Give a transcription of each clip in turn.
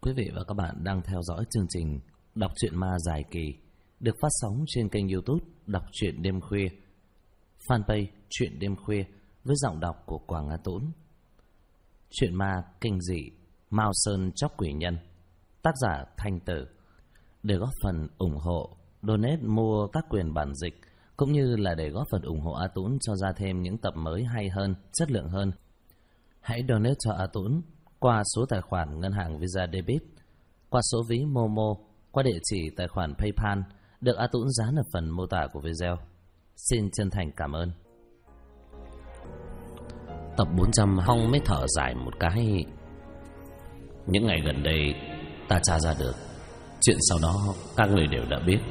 Quý vị và các bạn đang theo dõi chương trình Đọc truyện ma dài kỳ được phát sóng trên kênh YouTube Đọc truyện đêm khuya, fanpage Truyện đêm khuya với giọng đọc của Quảng Á Tũng. Truyện ma kinh dị Mao Sơn Chóc Quỷ Nhân, tác giả Thanh Tử. Để góp phần ủng hộ, donate mua các quyền bản dịch cũng như là để góp phần ủng hộ A Tũng cho ra thêm những tập mới hay hơn, chất lượng hơn, hãy donate cho A Tũng qua số tài khoản ngân hàng Visa Debit, qua số ví Momo, qua địa chỉ tài khoản PayPal được A Tũng dán ở phần mô tả của video. Xin chân thành cảm ơn. Tập 400 Hong mới thở dài một cái. Những ngày gần đây ta tra ra được chuyện sau đó các người đều đã biết.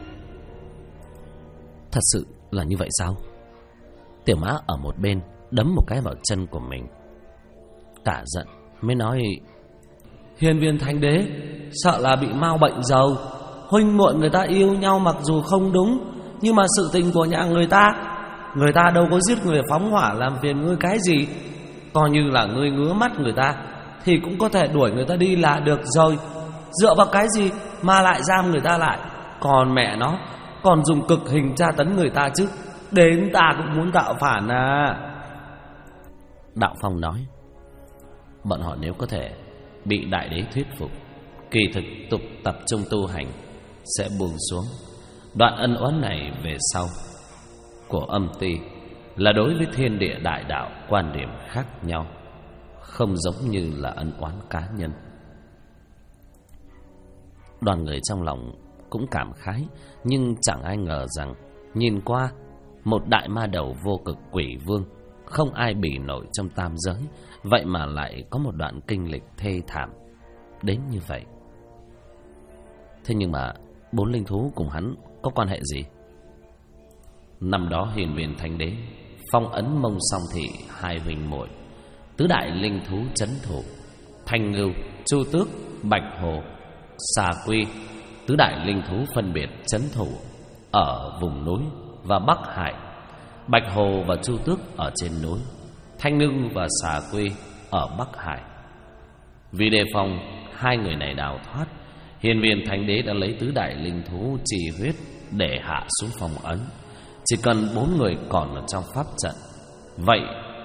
Thật sự là như vậy sao? Tiểu Mã ở một bên đấm một cái vào chân của mình, cả giận mới nói: Hiền viên thánh đế sợ là bị mau bệnh dầu. Huynh muội người ta yêu nhau mặc dù không đúng, nhưng mà sự tình của nhà người ta đâu có giết người phóng hỏa làm phiền ngươi cái gì. Coi như là ngươi ngứa mắt người ta thì cũng có thể đuổi người ta đi là được rồi. Dựa vào cái gì mà lại giam người ta lại? Còn mẹ nó còn dùng cực hình tra tấn người ta chứ. Đến ta cũng muốn tạo phản à. Đạo Phong nói: bọn họ nếu có thể bị đại đế thuyết phục, kỳ thực tục tập trung tu hành, sẽ buông xuống. Đoạn ân oán này về sau của âm ty là đối với thiên địa đại đạo quan điểm khác nhau, không giống như là ân oán cá nhân. Đoàn người trong lòng cũng cảm khái, nhưng chẳng ai ngờ rằng nhìn qua một đại ma đầu vô cực quỷ vương không ai bì nổi trong tam giới, vậy mà lại có một đoạn kinh lịch thê thảm đến như vậy. Thế nhưng mà bốn linh thú cùng hắn có quan hệ gì? Năm đó Hiền viên thánh đế phong ấn Mông Song Thị hai huynh muội, tứ đại linh thú trấn thủ, Thanh Ngưu, Chu Tước, Bạch Hồ, Xà Quy, tứ đại linh thú phân biệt trấn thủ ở vùng núi và Bắc Hải. Bạch Hồ và Chu Tước ở trên núi, Thanh Ngưu và Xà Quy ở Bắc Hải. Vì đề phòng hai người này đào thoát, Hiền viên thánh đế đã lấy tứ đại linh thú trì huyết để hạ xuống phong ấn. Chỉ cần 4 người còn ở trong pháp trận, vậy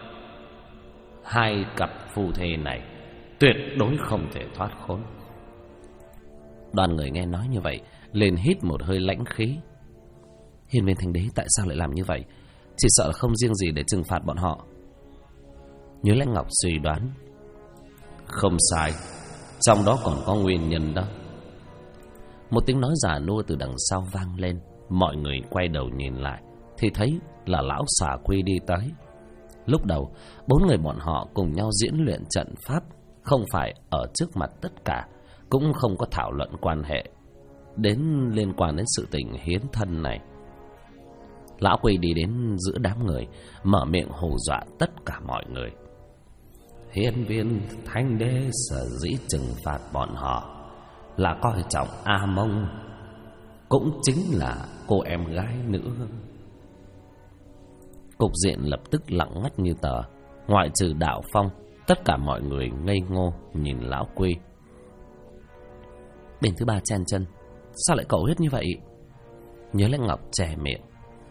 hai cặp phu thê này tuyệt đối không thể thoát khốn. Đoàn người nghe nói như vậy liền hít một hơi lãnh khí. Hiền viên thánh đế tại sao lại làm như vậy? Chỉ sợ là không riêng gì để trừng phạt bọn họ. Nhớ Lãnh Ngọc suy đoán: không sai, trong đó còn có nguyên nhân đó. Một tiếng nói già nua từ đằng sau vang lên. Mọi người quay đầu nhìn lại thì thấy là lão Xà Quy đi tới. Lúc đầu 4 người bọn họ cùng nhau diễn luyện trận pháp, không phải ở trước mặt tất cả, cũng không có thảo luận quan hệ liên quan đến sự tình hiến thân này. Lão Quy đi đến giữa đám người, mở miệng hù dọa tất cả mọi người. Hiền viên thánh đế sở dĩ trừng phạt bọn họ là coi trọng A Mông, cũng chính là cô em gái nữa. Cục diện lập tức lặng ngắt như tờ. Ngoại trừ Đạo Phong, tất cả mọi người ngây ngô nhìn lão Quy. Bên thứ ba chen chân: sao lại cầu huyết như vậy? Nhớ Lãnh Ngọc chè miệng: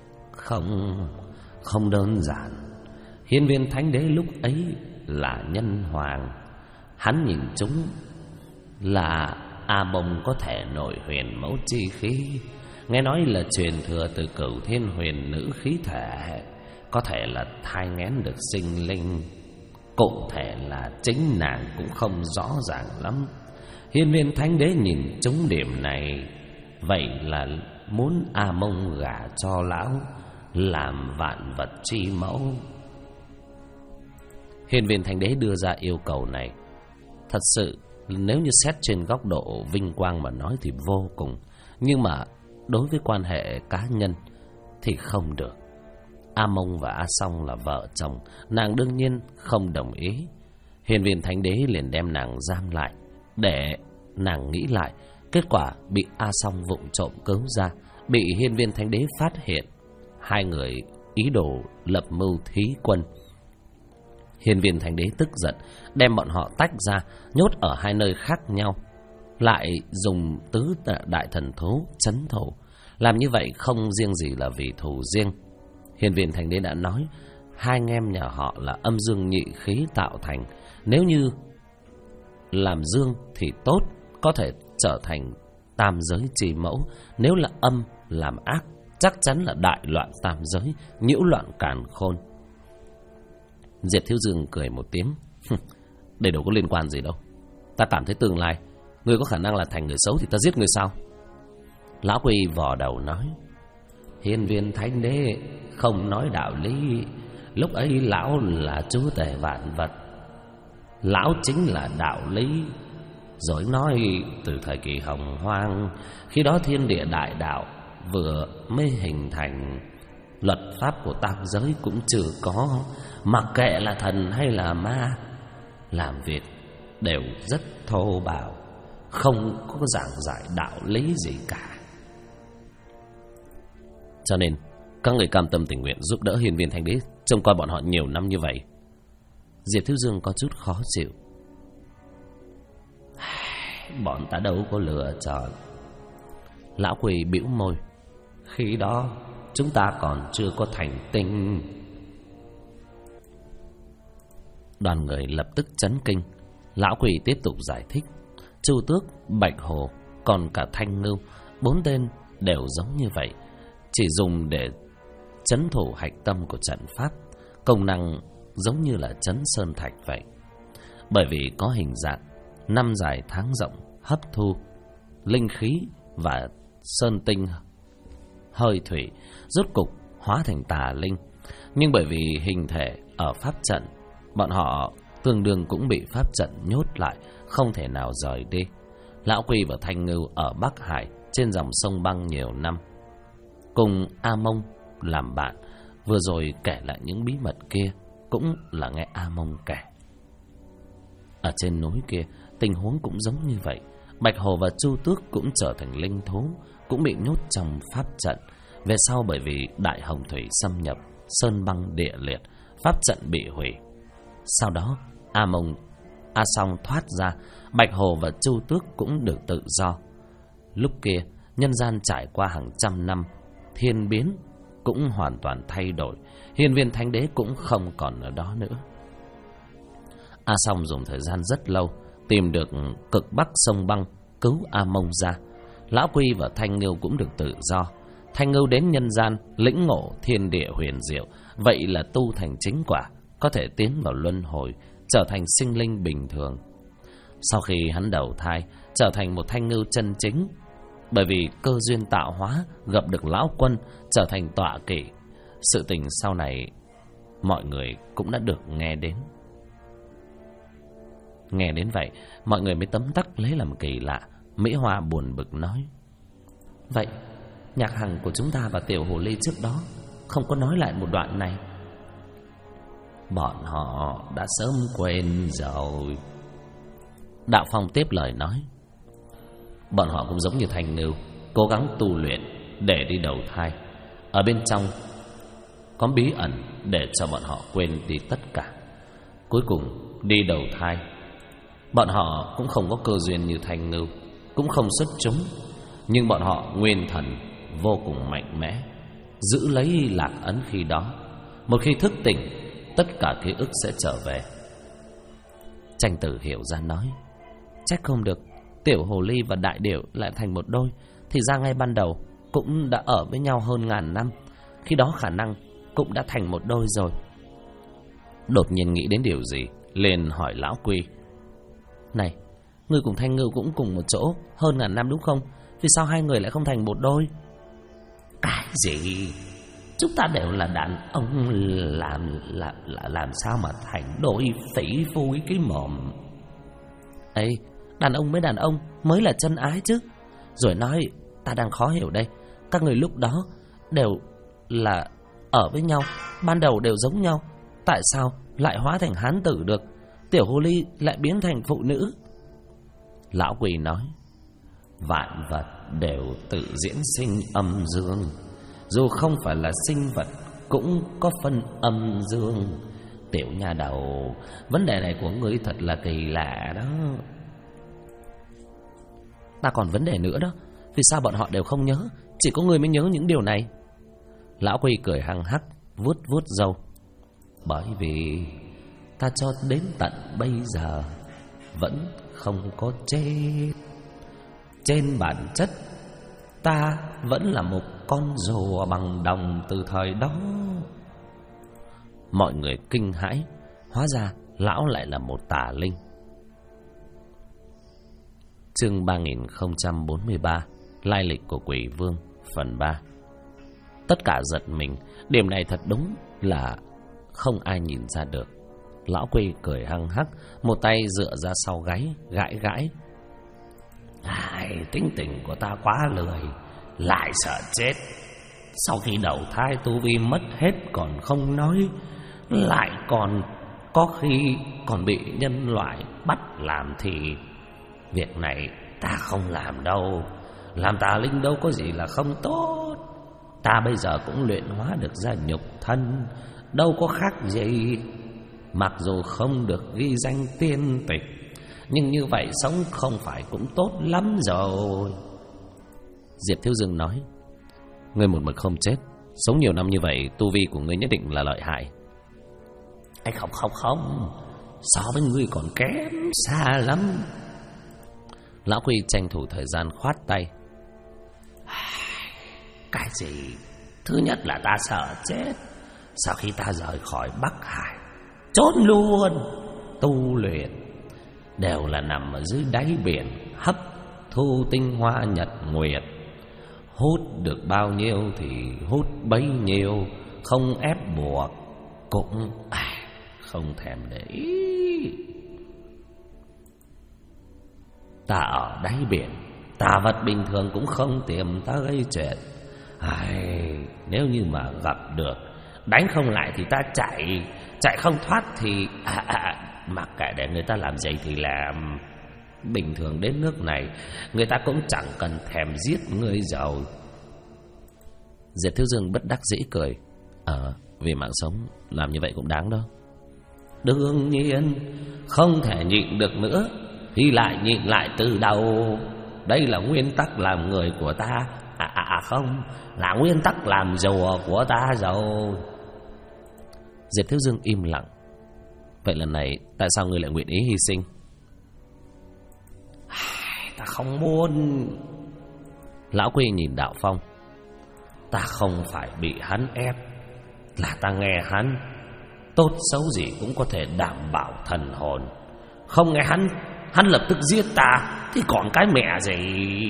Không đơn giản. Hiền viên thánh đế lúc ấy là nhân hoàng, hắn nhìn chúng là A Mông có thể nội huyền mẫu chi khí, nghe nói là truyền thừa từ Cửu Thiên huyền nữ khí thể, có thể là thai nghén được sinh linh. Cụ thể là chính nàng cũng không rõ ràng lắm. Hiền viên thánh đế nhìn trúng điểm này, vậy là muốn A Mông gả cho lão làm vạn vật chi mẫu. Hiền viên thánh đế đưa ra yêu cầu này, thật sự nếu như xét trên góc độ vinh quang mà nói thì vô cùng, nhưng mà đối với quan hệ cá nhân thì không được. A Mông và A Song là vợ chồng, nàng đương nhiên không đồng ý. Hiền viên thánh đế liền đem nàng giam lại để nàng nghĩ lại. Kết quả bị A Song vụng trộm cứu ra, bị hiên viên thánh đế phát hiện. Hai người ý đồ lập mưu thí quân. Hiên viên thánh đế tức giận, đem bọn họ tách ra, nhốt ở hai nơi khác nhau, lại dùng tứ đại thần thú trấn thủ. Làm như vậy không riêng gì là vì thù riêng. Hiên viên Thành Đế đã nói, hai anh em nhà họ là âm dương nhị khí tạo thành. Nếu như làm dương thì tốt, có thể trở thành tam giới trì mẫu. Nếu là âm làm ác, chắc chắn là đại loạn tam giới, nhiễu loạn càn khôn. Diệp Thiếu Dương cười một tiếng. Đây đâu có liên quan gì đâu. Ta cảm thấy tương lai ngươi có khả năng là thành người xấu thì ta giết ngươi sao? Lão Quỳ vò đầu nói, Hiên viên Thánh Đế không nói đạo lý. Lúc ấy lão là chúa tể vạn vật, lão chính là đạo lý. Rồi nói từ thời kỳ hồng hoang, khi đó thiên địa đại đạo vừa mới hình thành, luật pháp của tam giới cũng chưa có. Mặc kệ là thần hay là ma, làm việc đều rất thô bạo, không có giảng giải đạo lý gì cả. Cho nên các người cam tâm tình nguyện giúp đỡ Hiên viên Thánh Đế trông coi bọn họ nhiều năm như vậy. Diệp Thiếu Dương có chút khó chịu. Bọn ta đâu có lựa chọn. Lão Quỳ bĩu môi. Khi đó chúng ta còn chưa có thành tinh. Đoàn người lập tức chấn kinh. Lão Quỳ tiếp tục giải thích. Chu Tước, Bạch Hồ, còn cả Thanh Ngưu, 4 tên đều giống như vậy, chỉ dùng để trấn thủ hạch tâm của trận pháp, công năng giống như là trấn sơn thạch vậy. Bởi vì có hình dạng năm dài tháng rộng, hấp thu linh khí và sơn tinh hơi thủy, rốt cục hóa thành tà linh. Nhưng bởi vì hình thể ở pháp trận, bọn họ tương đương cũng bị pháp trận nhốt lại, không thể nào rời đi. Lão Quỳ và Thanh Ngưu ở Bắc Hải trên dòng sông băng nhiều năm, cùng A Mông làm bạn. Vừa rồi kể lại những bí mật kia cũng là nghe A Mông kể. Ở trên núi kia tình huống cũng giống như vậy. Bạch Hồ và Chu Tước cũng trở thành linh thú, cũng bị nhốt trong pháp trận. Về sau bởi vì đại hồng thủy xâm nhập, sơn băng địa liệt, pháp trận bị hủy. Sau đó A Song thoát ra, Bạch Hồ và Chu Tước cũng được tự do. Lúc kia nhân gian trải qua hàng trăm năm, thiên biến cũng hoàn toàn thay đổi. Hiên viên Thánh Đế cũng không còn ở đó nữa. A Song dùng thời gian rất lâu tìm được cực bắc sông băng, cứu A Mông ra. Lão Quy và Thanh Ngưu cũng được tự do. Thanh Ngưu đến nhân gian lĩnh ngộ thiên địa huyền diệu, vậy là tu thành chính quả, có thể tiến vào luân hồi, trở thành sinh linh bình thường. Sau khi hắn đầu thai, trở thành một Thanh Ngưu chân chính. Bởi vì cơ duyên tạo hóa, gặp được Lão Quân, trở thành tọa kỵ. Sự tình sau này mọi người cũng đã được nghe đến. Nghe đến vậy, mọi người mới tấm tắc lấy làm kỳ lạ. Mỹ Hoa buồn bực nói, vậy Nhạc Hằng của chúng ta và Tiểu Hồ Ly trước đó không có nói lại một đoạn này? Bọn họ đã sớm quên rồi. Đạo Phong tiếp lời nói, bọn họ cũng giống như Thanh Ngưu, cố gắng tu luyện để đi đầu thai. Ở bên trong có bí ẩn để cho bọn họ quên đi tất cả. Cuối cùng đi đầu thai, bọn họ cũng không có cơ duyên như Thanh Ngưu, cũng không xuất chúng, nhưng bọn họ nguyên thần vô cùng mạnh mẽ, giữ lấy lạc ấn khi đó. Một khi thức tỉnh, tất cả ký ức sẽ trở về. Tranh Tử hiểu ra nói, trách không được Tiểu Hồ Ly và Đại Điểu lại thành một đôi. Thì ra ngay ban đầu cũng đã ở với nhau hơn ngàn năm, khi đó khả năng cũng đã thành một đôi rồi. Đột nhiên nghĩ đến điều gì, liền hỏi Lão Quy, này, ngươi cùng Thanh Ngưu cũng cùng một chỗ hơn ngàn năm đúng không? Vì sao hai người lại không thành một đôi? Cái gì? Chúng ta đều là đàn ông, làm sao mà thành đôi? Phỉ phui cái mồm. Ê, đàn ông với đàn ông mới là chân ái chứ. Rồi nói, ta đang khó hiểu đây. Các người lúc đó đều là ở với nhau, ban đầu đều giống nhau, tại sao lại hóa thành hán tử được? Tiểu Hồ Ly lại biến thành phụ nữ. Lão Quỳ nói, vạn vật đều tự diễn sinh âm dương, dù không phải là sinh vật cũng có phân âm dương. Tiểu nha đầu, vấn đề này của ngươi thật là kỳ lạ đó. Ta còn vấn đề nữa đó. Vì sao bọn họ đều không nhớ, chỉ có ngươi mới nhớ những điều này? Lão Quy cười hăng hắc, vuốt vuốt râu. Bởi vì ta cho đến tận bây giờ vẫn không có chết. Trên bản chất ta vẫn là một con rùa bằng đồng từ thời đó. Mọi người kinh hãi, hóa ra lão lại là một tà linh. Chương 3043, lai lịch của Quỷ Vương, phần 3. Tất cả giật mình, điểm này thật đúng là không ai nhìn ra được. Lão Quy cười hăng hắc, một tay dựa ra sau gáy, gãi gãi. Tính tình của ta quá lười, lại sợ chết. Sau khi đầu thai tu vi mất hết còn không nói, lại còn có khi còn bị nhân loại bắt làm thì việc này ta không làm đâu. Làm tà linh đâu có gì là không tốt. Ta bây giờ cũng luyện hóa được ra nhục thân, đâu có khác gì. Mặc dù không được ghi danh tiên tịch, nhưng như vậy sống không phải cũng tốt lắm rồi. Diệp Thiếu Dương nói, ngươi một mực không chết, sống nhiều năm như vậy, tu vi của ngươi nhất định là lợi hại. Anh không, so với ngươi còn kém xa lắm. Lão Quy tranh thủ thời gian khoát tay. Cái gì? Thứ nhất là ta sợ chết. Sau khi ta rời khỏi Bắc Hải, trốn luôn, tu luyện đều là nằm ở dưới đáy biển, hấp thu tinh hoa nhật nguyệt. Hút được bao nhiêu thì hút bấy nhiêu, không ép buộc, cũng không thèm để ý. Ta ở đáy biển, tà vật bình thường cũng không tìm ta gây chuyện. Nếu như mà gặp được, đánh không lại thì ta chạy không thoát thì mặc kệ để người ta làm gì thì làm. Bình thường đến nước này, người ta cũng chẳng cần thèm giết ngươi rồi. Diệp Thiếu Dương bất đắc dĩ cười. Vì mạng sống làm như vậy cũng đáng đâu. Đương nhiên không thể nhịn được nữa thì lại nhịn lại từ đầu. Đây là nguyên tắc làm người của ta. Không, là nguyên tắc làm rùa của ta rồi. Diệp Thiếu Dương im lặng. Vậy lần này tại sao ngươi lại nguyện ý hy sinh? Ta không muốn. Lão Quy nhìn Đạo Phong. Ta không phải bị hắn ép, là ta nghe hắn, tốt xấu gì cũng có thể đảm bảo thần hồn. Không nghe hắn lập tức giết ta thì còn cái mẹ gì.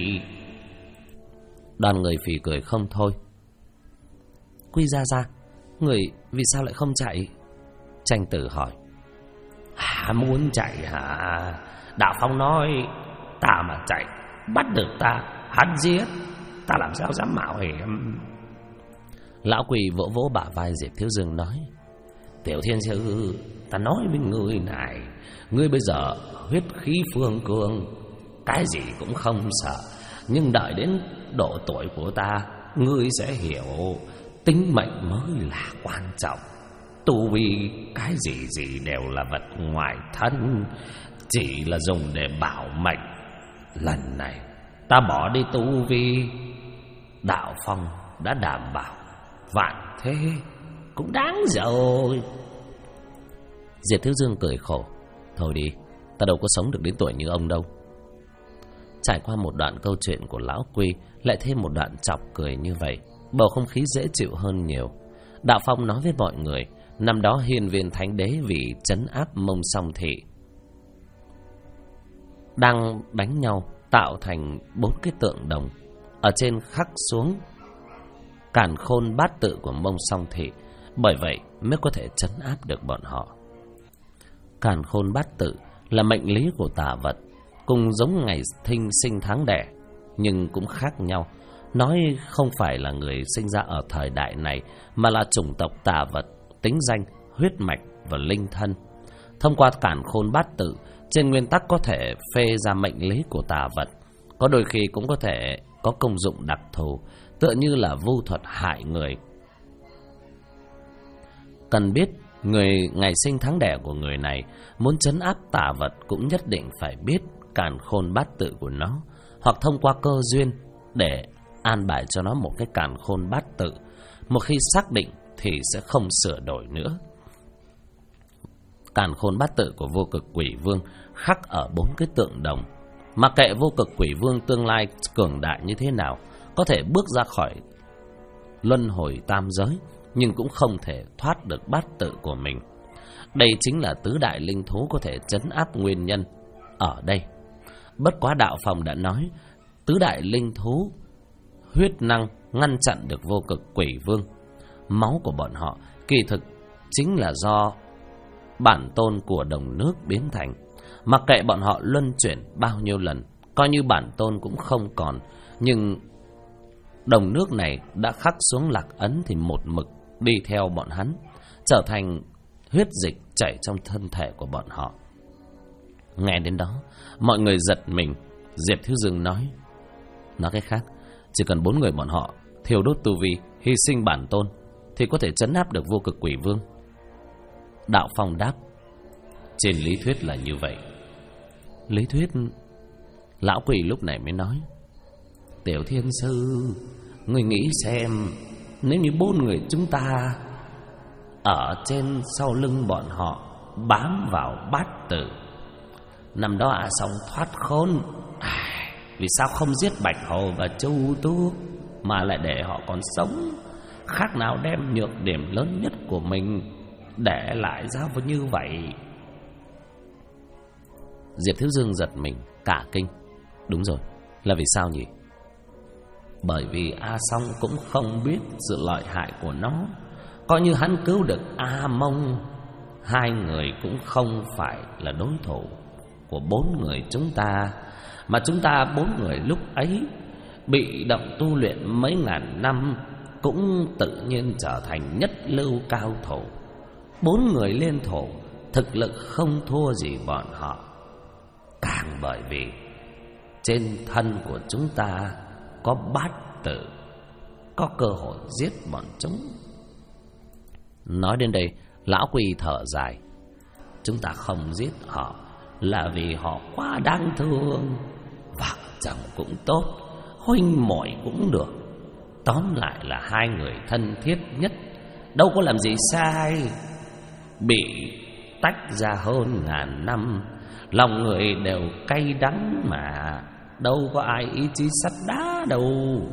Đoàn người phì cười không thôi. Quy ra, người vì sao lại không chạy? Tranh Tử hỏi. Muốn chạy hả? Đạo Phong nói, ta mà chạy, bắt được ta, hắn giết, ta làm sao dám mạo hiểm. Lão Quỳ vỗ vỗ bả vai Diệp Thiếu Dương nói, Tiểu Thiên Sư, ta nói với ngươi này, ngươi bây giờ huyết khí phương cương, cái gì cũng không sợ. Nhưng đợi đến độ tuổi của ta, ngươi sẽ hiểu tính mệnh mới là quan trọng. Tu vi cái gì đều là vật ngoài thân, chỉ là dùng để bảo mệnh. Lần này ta bỏ đi tu vi, Đạo Phong đã đảm bảo, vạn thế cũng đáng rồi. Diệp Thiếu Dương cười khổ. Thôi đi, ta đâu có sống được đến tuổi như ông đâu. Trải qua một đoạn câu chuyện của Lão Quy, lại thêm một đoạn chọc cười như vậy, bầu không khí dễ chịu hơn nhiều. Đạo Phong nói với mọi người, năm đó Hiên Viên Thánh Đế vì trấn áp Mông Song Thị đang đánh nhau, tạo thành 4 cái tượng đồng, ở trên khắc xuống càn khôn bát tự của Mông Song Thị, bởi vậy mới có thể trấn áp được bọn họ. Càn khôn bát tự là mệnh lý của tà vật, cùng giống ngày thinh sinh tháng đẻ, nhưng cũng khác nhau. Nói không phải là người sinh ra ở thời đại này, mà là chủng tộc tà vật, tính danh, huyết mạch và linh thân. Thông qua càn khôn bát tự, trên nguyên tắc có thể phê ra mệnh lý của tà vật, có đôi khi cũng có thể có công dụng đặc thù, tựa như là vu thuật hại người. Cần biết, người ngày sinh tháng đẻ của người này muốn trấn áp tà vật cũng nhất định phải biết càn khôn bát tự của nó. hoặc thông qua cơ duyên để an bài cho nó một cái càn khôn bát tự. Một khi xác định thì sẽ không sửa đổi nữa. Càn khôn bát tự của Vô Cực Quỷ Vương khắc ở 4 cái tượng đồng. Mặc kệ Vô Cực Quỷ Vương tương lai cường đại như thế nào, có thể bước ra khỏi luân hồi tam giới, nhưng cũng không thể thoát được bát tự của mình. Đây chính là tứ đại linh thú có thể trấn áp nguyên nhân ở đây. Bất quá đạo phòng đã nói, tứ đại linh thú huyết năng ngăn chặn được Vô Cực Quỷ Vương. Máu của bọn họ kỳ thực chính là do bản tôn của đồng nước biến thành. Mặc kệ bọn họ luân chuyển bao nhiêu lần, coi như bản tôn cũng không còn, nhưng đồng nước này đã khắc xuống lạc ấn thì một mực đi theo bọn hắn, trở thành huyết dịch chảy trong thân thể của bọn họ. Nghe đến đó, mọi người giật mình. Diệp Thiếu Dương nói cách khác, chỉ cần 4 người bọn họ thiêu đốt tu vi, hy sinh bản tôn thì có thể trấn áp được Vô Cực Quỷ Vương. Đạo Phong đáp, trên lý thuyết là như vậy. Lý thuyết? Lão Quỷ lúc này mới nói, Tiểu Thiên Sư, người nghĩ xem, nếu như 4 người chúng ta ở trên sau lưng bọn họ bám vào bát tự, năm đó A Song thoát khốn, vì sao không giết Bạch Hồ và Chu Tú mà lại để họ còn sống? Khác nào đem nhược điểm lớn nhất của mình để lại ra như vậy. Diệp Thiếu Dương giật mình cả kinh. Đúng rồi, là vì sao nhỉ? Bởi vì A Song cũng không biết sự lợi hại của nó. Coi như hắn cứu được A Mông, 2 người cũng không phải là đối thủ của 4 người chúng ta. Mà chúng ta 4 người lúc ấy bị động tu luyện mấy ngàn năm, cũng tự nhiên trở thành nhất lưu cao thủ. 4 người liên thủ, thực lực không thua gì bọn họ. Càng bởi vì trên thân của chúng ta có bát tự, có cơ hội giết bọn chúng. Nói đến đây, lão Quỳ thở dài. Chúng ta không giết họ là vì họ quá đáng thương. Vợ chồng cũng tốt, huynh muội cũng được, tóm lại là 2 người thân thiết nhất, đâu có làm gì sai. Bị tách ra hơn ngàn năm, lòng người đều cay đắng mà, đâu có ai ý chí sắt đá đâu.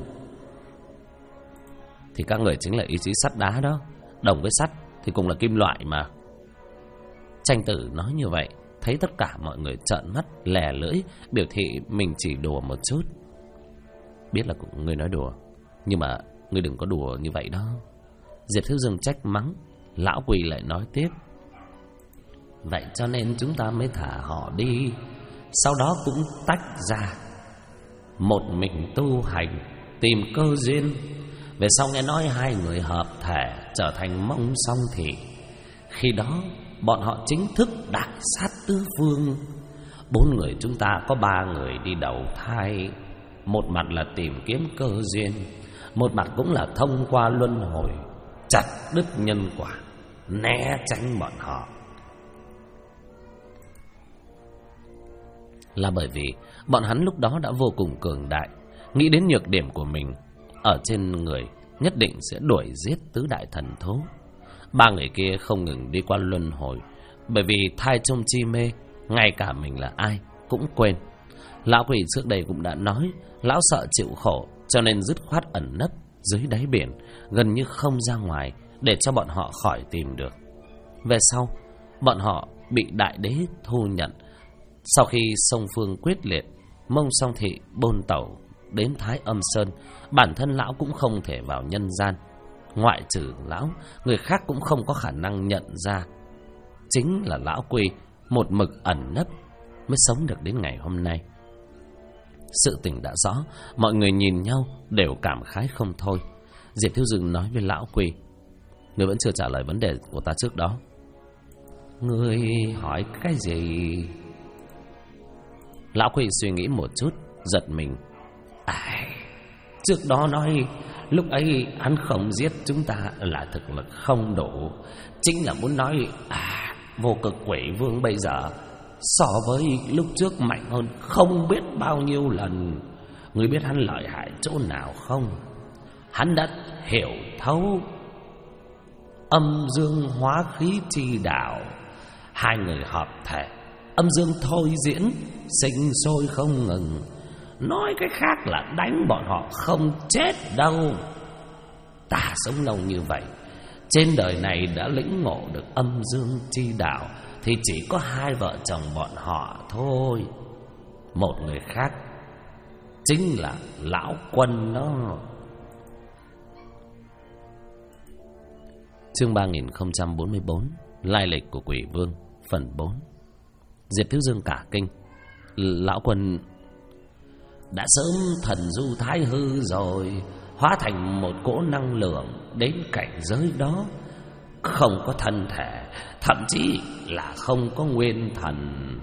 Thì các người chính là ý chí sắt đá đó. Đồng với sắt thì cùng là kim loại mà. Tranh Tử nói như vậy, thấy tất cả mọi người trợn mắt lè lưỡi, biểu thị mình chỉ đùa một chút. Biết là ngươi nói đùa, nhưng mà ngươi đừng có đùa như vậy đó. Diệp Thiếu Dương trách mắng. Lão Quỳ lại nói tiếp, vậy cho nên chúng ta mới thả họ đi, sau đó cũng tách ra, một mình tu hành, tìm cơ duyên. Về sau nghe nói 2 người hợp thể trở thành Mông Song Thị, khi đó bọn họ chính thức đại sát tứ phương. 4 người chúng ta có 3 người đi đầu thai, một mặt là tìm kiếm cơ duyên, một mặt cũng là thông qua luân hồi chặt đứt nhân quả, né tránh bọn họ. Là bởi vì bọn hắn lúc đó đã vô cùng cường đại, nghĩ đến nhược điểm của mình ở trên người, nhất định sẽ đuổi giết tứ đại thần thú. 3 người kia không ngừng đi qua luân hồi, bởi vì thai trong chi mê, ngay cả mình là ai cũng quên. Lão Quỷ trước đây cũng đã nói, lão sợ chịu khổ, cho nên dứt khoát ẩn nấp dưới đáy biển, gần như không ra ngoài, để cho bọn họ khỏi tìm được. Về sau, bọn họ bị đại đế thu nhận. Sau khi song phương quyết liệt, Mông Song Thị bôn tẩu đến Thái Âm Sơn, bản thân lão cũng không thể vào nhân gian. Ngoại trừ lão, người khác cũng không có khả năng nhận ra. Chính là lão Quỳ một mực ẩn nấp mới sống được đến ngày hôm nay. Sự tình đã rõ, mọi người nhìn nhau đều cảm khái không thôi. Diệp Thiếu Dương nói với lão Quỳ, người vẫn chưa trả lời vấn đề của ta trước đó. Người hỏi cái gì? Lão Quỳ suy nghĩ một chút, giật mình. Trước đó nói lúc ấy hắn không giết chúng ta là thực lực không đủ, chính là muốn nói Vô Cực Quỷ Vương bây giờ so với lúc trước mạnh hơn không biết bao nhiêu lần. ngươi biết hắn lợi hại chỗ nào không? Hắn đã hiểu thấu âm dương hóa khí chi đạo. Hai người hợp thể, âm dương thôi diễn, sinh sôi không ngừng. Nói cách khác là đánh bọn họ không chết đâu. Ta sống lâu như vậy, trên đời này đã lĩnh ngộ được âm dương chi đạo thì chỉ có hai vợ chồng bọn họ thôi. Một người khác chính là lão Quân đó. Chương 3044, lai lịch của Quỷ Vương, phần 4. Diệp Thiếu Dương cả kinh. Lão Quân đã sớm thần du thái hư rồi, hóa thành một cỗ năng lượng đến cảnh giới đó, không có thân thể, thậm chí là không có nguyên thần.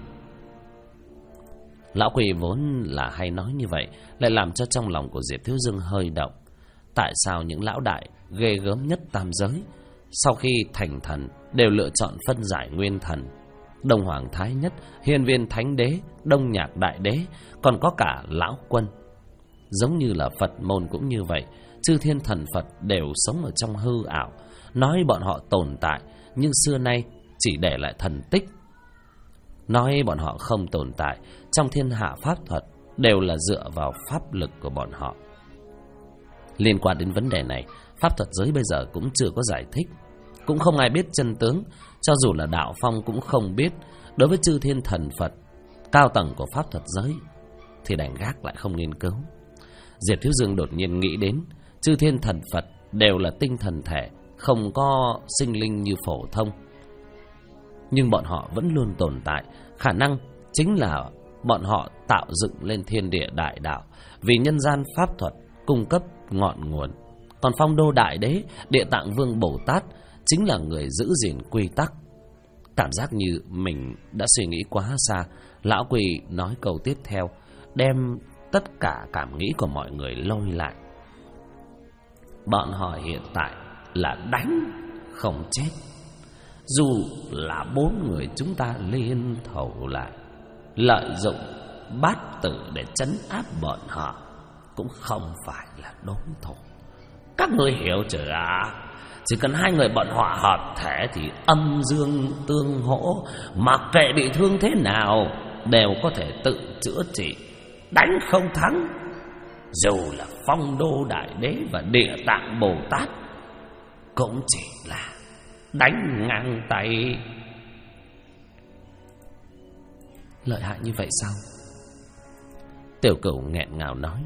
Lão Quỷ vốn là hay nói như vậy, lại làm cho trong lòng của Diệp Thiếu Dương hơi động. Tại sao những lão đại ghê gớm nhất tam giới sau khi thành thần đều lựa chọn phân giải nguyên thần? Đông Hoàng Thái Nhất, Hiên Viên Thánh Đế, Đông Nhạc Đại Đế, còn có cả Lão Quân. Giống như là Phật môn cũng như vậy, chư thiên thần Phật đều sống ở trong hư ảo. Nói bọn họ tồn tại, nhưng xưa nay chỉ để lại thần tích. Nói bọn họ không tồn tại, trong thiên hạ pháp thuật đều là dựa vào pháp lực của bọn họ. Liên quan đến vấn đề này, pháp thuật giới bây giờ cũng chưa có giải thích, cũng không ai biết chân tướng. Cho dù là Đạo Phong cũng không biết. Đối với chư thiên thần Phật, cao tầng của pháp thuật giới, thì đành gác lại không nghiên cứu. Diệp Thiếu Dương đột nhiên nghĩ đến, chư thiên thần Phật đều là tinh thần thể, không có sinh linh như phổ thông, nhưng bọn họ vẫn luôn tồn tại. Khả năng chính là bọn họ tạo dựng lên thiên địa đại đạo, vì nhân gian pháp thuật cung cấp ngọn nguồn. Còn Phong Đô Đại Đế, Địa Tạng Vương Bồ Tát chính là người giữ gìn quy tắc. Cảm giác như mình đã suy nghĩ quá xa. Lão Quỷ nói câu tiếp theo, đem tất cả cảm nghĩ của mọi người lôi lại. Bọn họ hiện tại là đánh không chết. Dù là 4 người chúng ta liên thủ lại, lợi dụng bát tử để trấn áp bọn họ, cũng không phải là đối thủ. Các người hiểu chưa ạ? Chỉ cần hai người bọn họ hợp thể thì âm dương tương hỗ, mặc kệ bị thương thế nào đều có thể tự chữa trị. Đánh không thắng, dù là Phong Đô Đại Đế và Địa Tạng Bồ Tát cũng chỉ là đánh ngang tay. Lợi hại như vậy sao? Tiểu Cửu nghẹn ngào nói.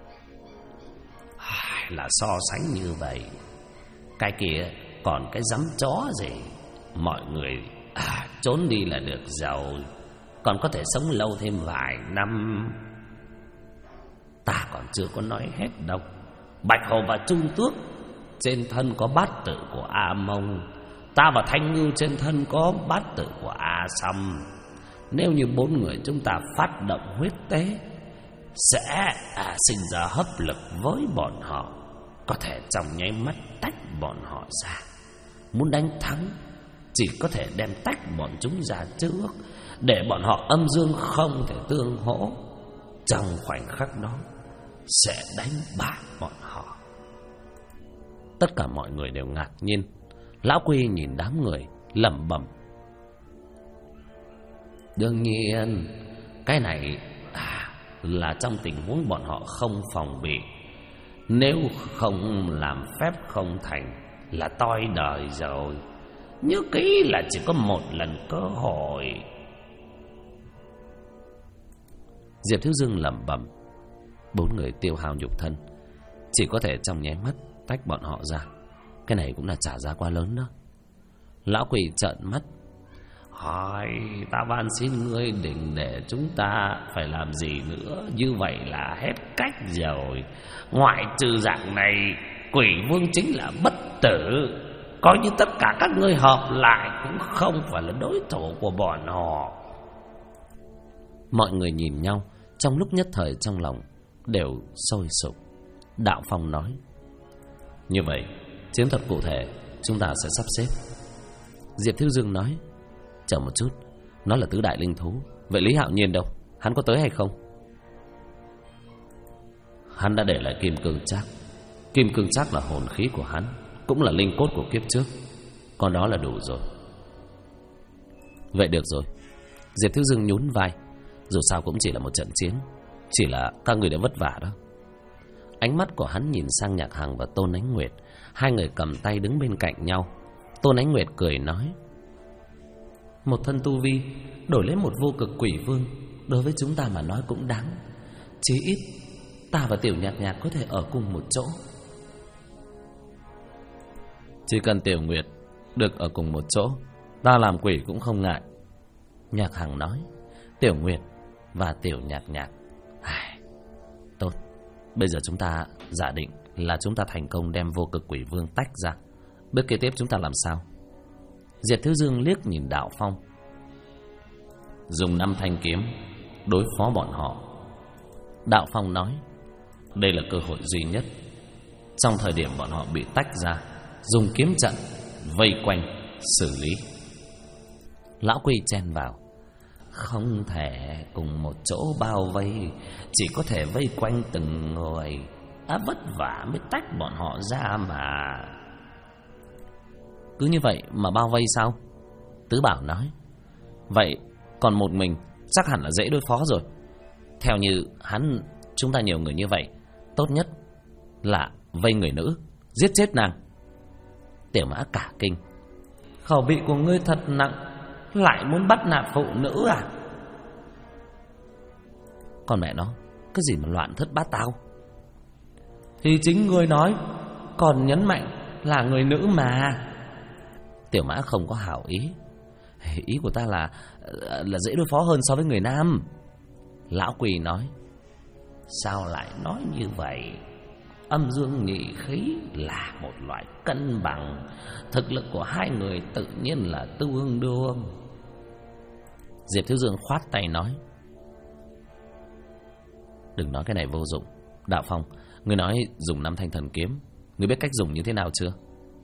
Là so sánh như vậy, cái kia còn cái dám chó gì. Mọi người trốn đi là được rồi, còn có thể sống lâu thêm vài năm. Ta còn chưa có nói hết đâu. Bạch Hổ và Trung Tước trên thân có bát tự của A Mông, ta và Thanh Ngưu trên thân có bát tự của A Sâm. Nếu như 4 người chúng ta phát động huyết tế, sẽ sinh ra hấp lực với bọn họ, có thể trong nháy mắt tách bọn họ ra. Muốn đánh thắng, chỉ có thể đem tách bọn chúng ra trước, để bọn họ âm dương không thể tương hỗ. Trong khoảnh khắc đó sẽ đánh bại bọn họ. Tất cả mọi người đều ngạc nhiên. Lão Quy nhìn đám người lẩm bẩm. Đương nhiên, cái này là trong tình huống bọn họ không phòng bị. Nếu không làm phép không thành là toi đời rồi. Nhớ kỹ là chỉ có một lần cơ hội. Diệp Thiếu Dương lẩm bẩm. 4 người tiêu hao nhục thân, chỉ có thể trong nháy mắt tách bọn họ ra. Cái này cũng là trả giá quá lớn đó. Lão Quỷ trợn mắt. Hỏi, ta van xin ngươi đừng để chúng ta phải làm gì nữa. Như vậy là hết cách rồi. Ngoại trừ dạng này, Quỷ Vương chính là bất tử. Coi như tất cả các ngươi hợp lại cũng không phải là đối thủ của bọn họ. Mọi người nhìn nhau, trong lúc nhất thời trong lòng đều sôi sục. Đạo Phong nói. Như vậy, chiến thuật cụ thể chúng ta sẽ sắp xếp. Diệp Thiếu Dương nói. Chờ một chút, nó là tứ đại linh thú. Vậy Lý Hạo Nhiên đâu? Hắn có tới hay không? Hắn đã để lại kim cương trác. Kim cương trác là hồn khí của hắn, cũng là linh cốt của kiếp trước. Còn đó là đủ rồi. Vậy được rồi. Diệp Thiếu Dương nhún vai. Dù sao cũng chỉ là một trận chiến, chỉ là các người đã vất vả đó. Ánh mắt của hắn nhìn sang Nhạc Hằng và Tôn Ánh Nguyệt. Hai người cầm tay đứng bên cạnh nhau. Tôn Ánh Nguyệt cười nói: một thân tu vi đổi lấy một vô cực quỷ vương, đối với chúng ta mà nói cũng đáng. Chí ít ta và Tiểu Nhạc Nhạc có thể ở cùng một chỗ. Chỉ cần Tiểu Nguyệt được ở cùng một chỗ, ta làm quỷ cũng không ngại. Nhạc Hằng nói. Tiểu Nguyệt và Tiểu Nhạc Nhạc. Tốt. Bây giờ chúng ta giả định là chúng ta thành công đem vô cực quỷ vương tách ra. Bước kế tiếp chúng ta làm sao? Diệp Thiếu Dương liếc nhìn Đạo Phong. Dùng 5 thanh kiếm đối phó bọn họ. Đạo Phong nói: đây là cơ hội duy nhất. Trong thời điểm bọn họ bị tách ra, dùng kiếm trận vây quanh xử lý. Lão Quy chen vào: không thể cùng một chỗ bao vây, chỉ có thể vây quanh từng người. Vất vả mới tách bọn họ ra mà. Cứ như vậy mà bao vây sao? Tứ Bảo nói. Vậy còn một mình chắc hẳn là dễ đối phó rồi. Theo như hắn, chúng ta nhiều người như vậy, tốt nhất là vây người nữ, giết chết nàng. Tiểu Mã cả kinh. Khẩu vị của ngươi thật nặng, lại muốn bắt nạt phụ nữ à? Còn mẹ nó, cái gì mà loạn thất bát tao? Thì chính ngươi nói, còn nhấn mạnh là người nữ mà. Tiểu Mã không có hảo ý. Ý của ta là dễ đối phó hơn so với người nam. Lão Quỳ nói. Sao lại nói như vậy? Âm dương nhị khí là một loại cân bằng, thực lực của hai người tự nhiên là tương đương. Diệp Thiếu Dương khoát tay nói. Đừng nói cái này vô dụng. Đạo Phong, ngươi nói dùng 5 thanh thần kiếm, ngươi biết cách dùng như thế nào chưa?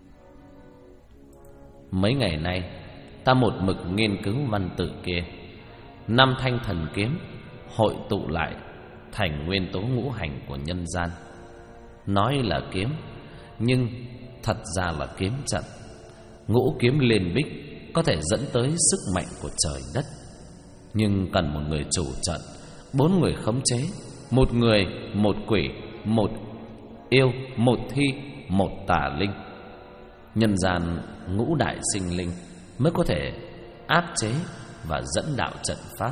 Mấy ngày nay ta một mực nghiên cứu văn tự kia. 5 thanh thần kiếm hội tụ lại thành nguyên tố ngũ hành của nhân gian. Nói là kiếm, nhưng thật ra là kiếm trận. Ngũ kiếm liên bích có thể dẫn tới sức mạnh của trời đất, nhưng cần một người chủ trận, 4 người khống chế. 1 người, 1 quỷ, 1 yêu, 1 thi, 1 tà linh. Nhân gian ngũ đại sinh linh mới có thể áp chế và dẫn đạo trận pháp.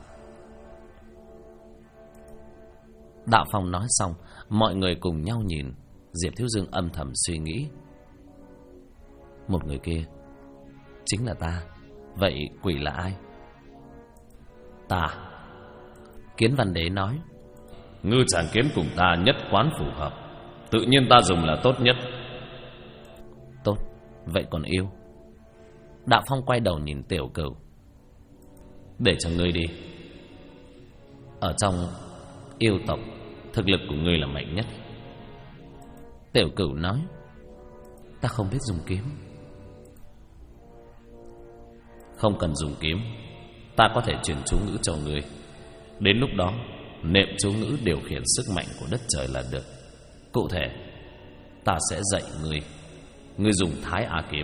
Đạo Phong nói xong, mọi người cùng nhau nhìn. Diệp Thiếu Dương âm thầm suy nghĩ. Một người kia chính là ta. Vậy quỷ là ai? Ta. Kiến Văn Đế nói. Ngư Trảm kiếm cùng ta nhất quán phù hợp, tự nhiên ta dùng là tốt nhất. Tốt. Vậy còn yêu? Đạo Phong quay đầu nhìn Tiểu Cửu. Để cho ngươi đi. Ở trong yêu tộc, thực lực của ngươi là mạnh nhất. Tiểu Cửu nói. Ta không biết dùng kiếm. Không cần dùng kiếm, ta có thể truyền chú ngữ cho ngươi. Đến lúc đó nệm chú ngữ điều khiển sức mạnh của đất trời là được. Cụ thể, ta sẽ dạy ngươi. Ngươi dùng Thái A kiếm.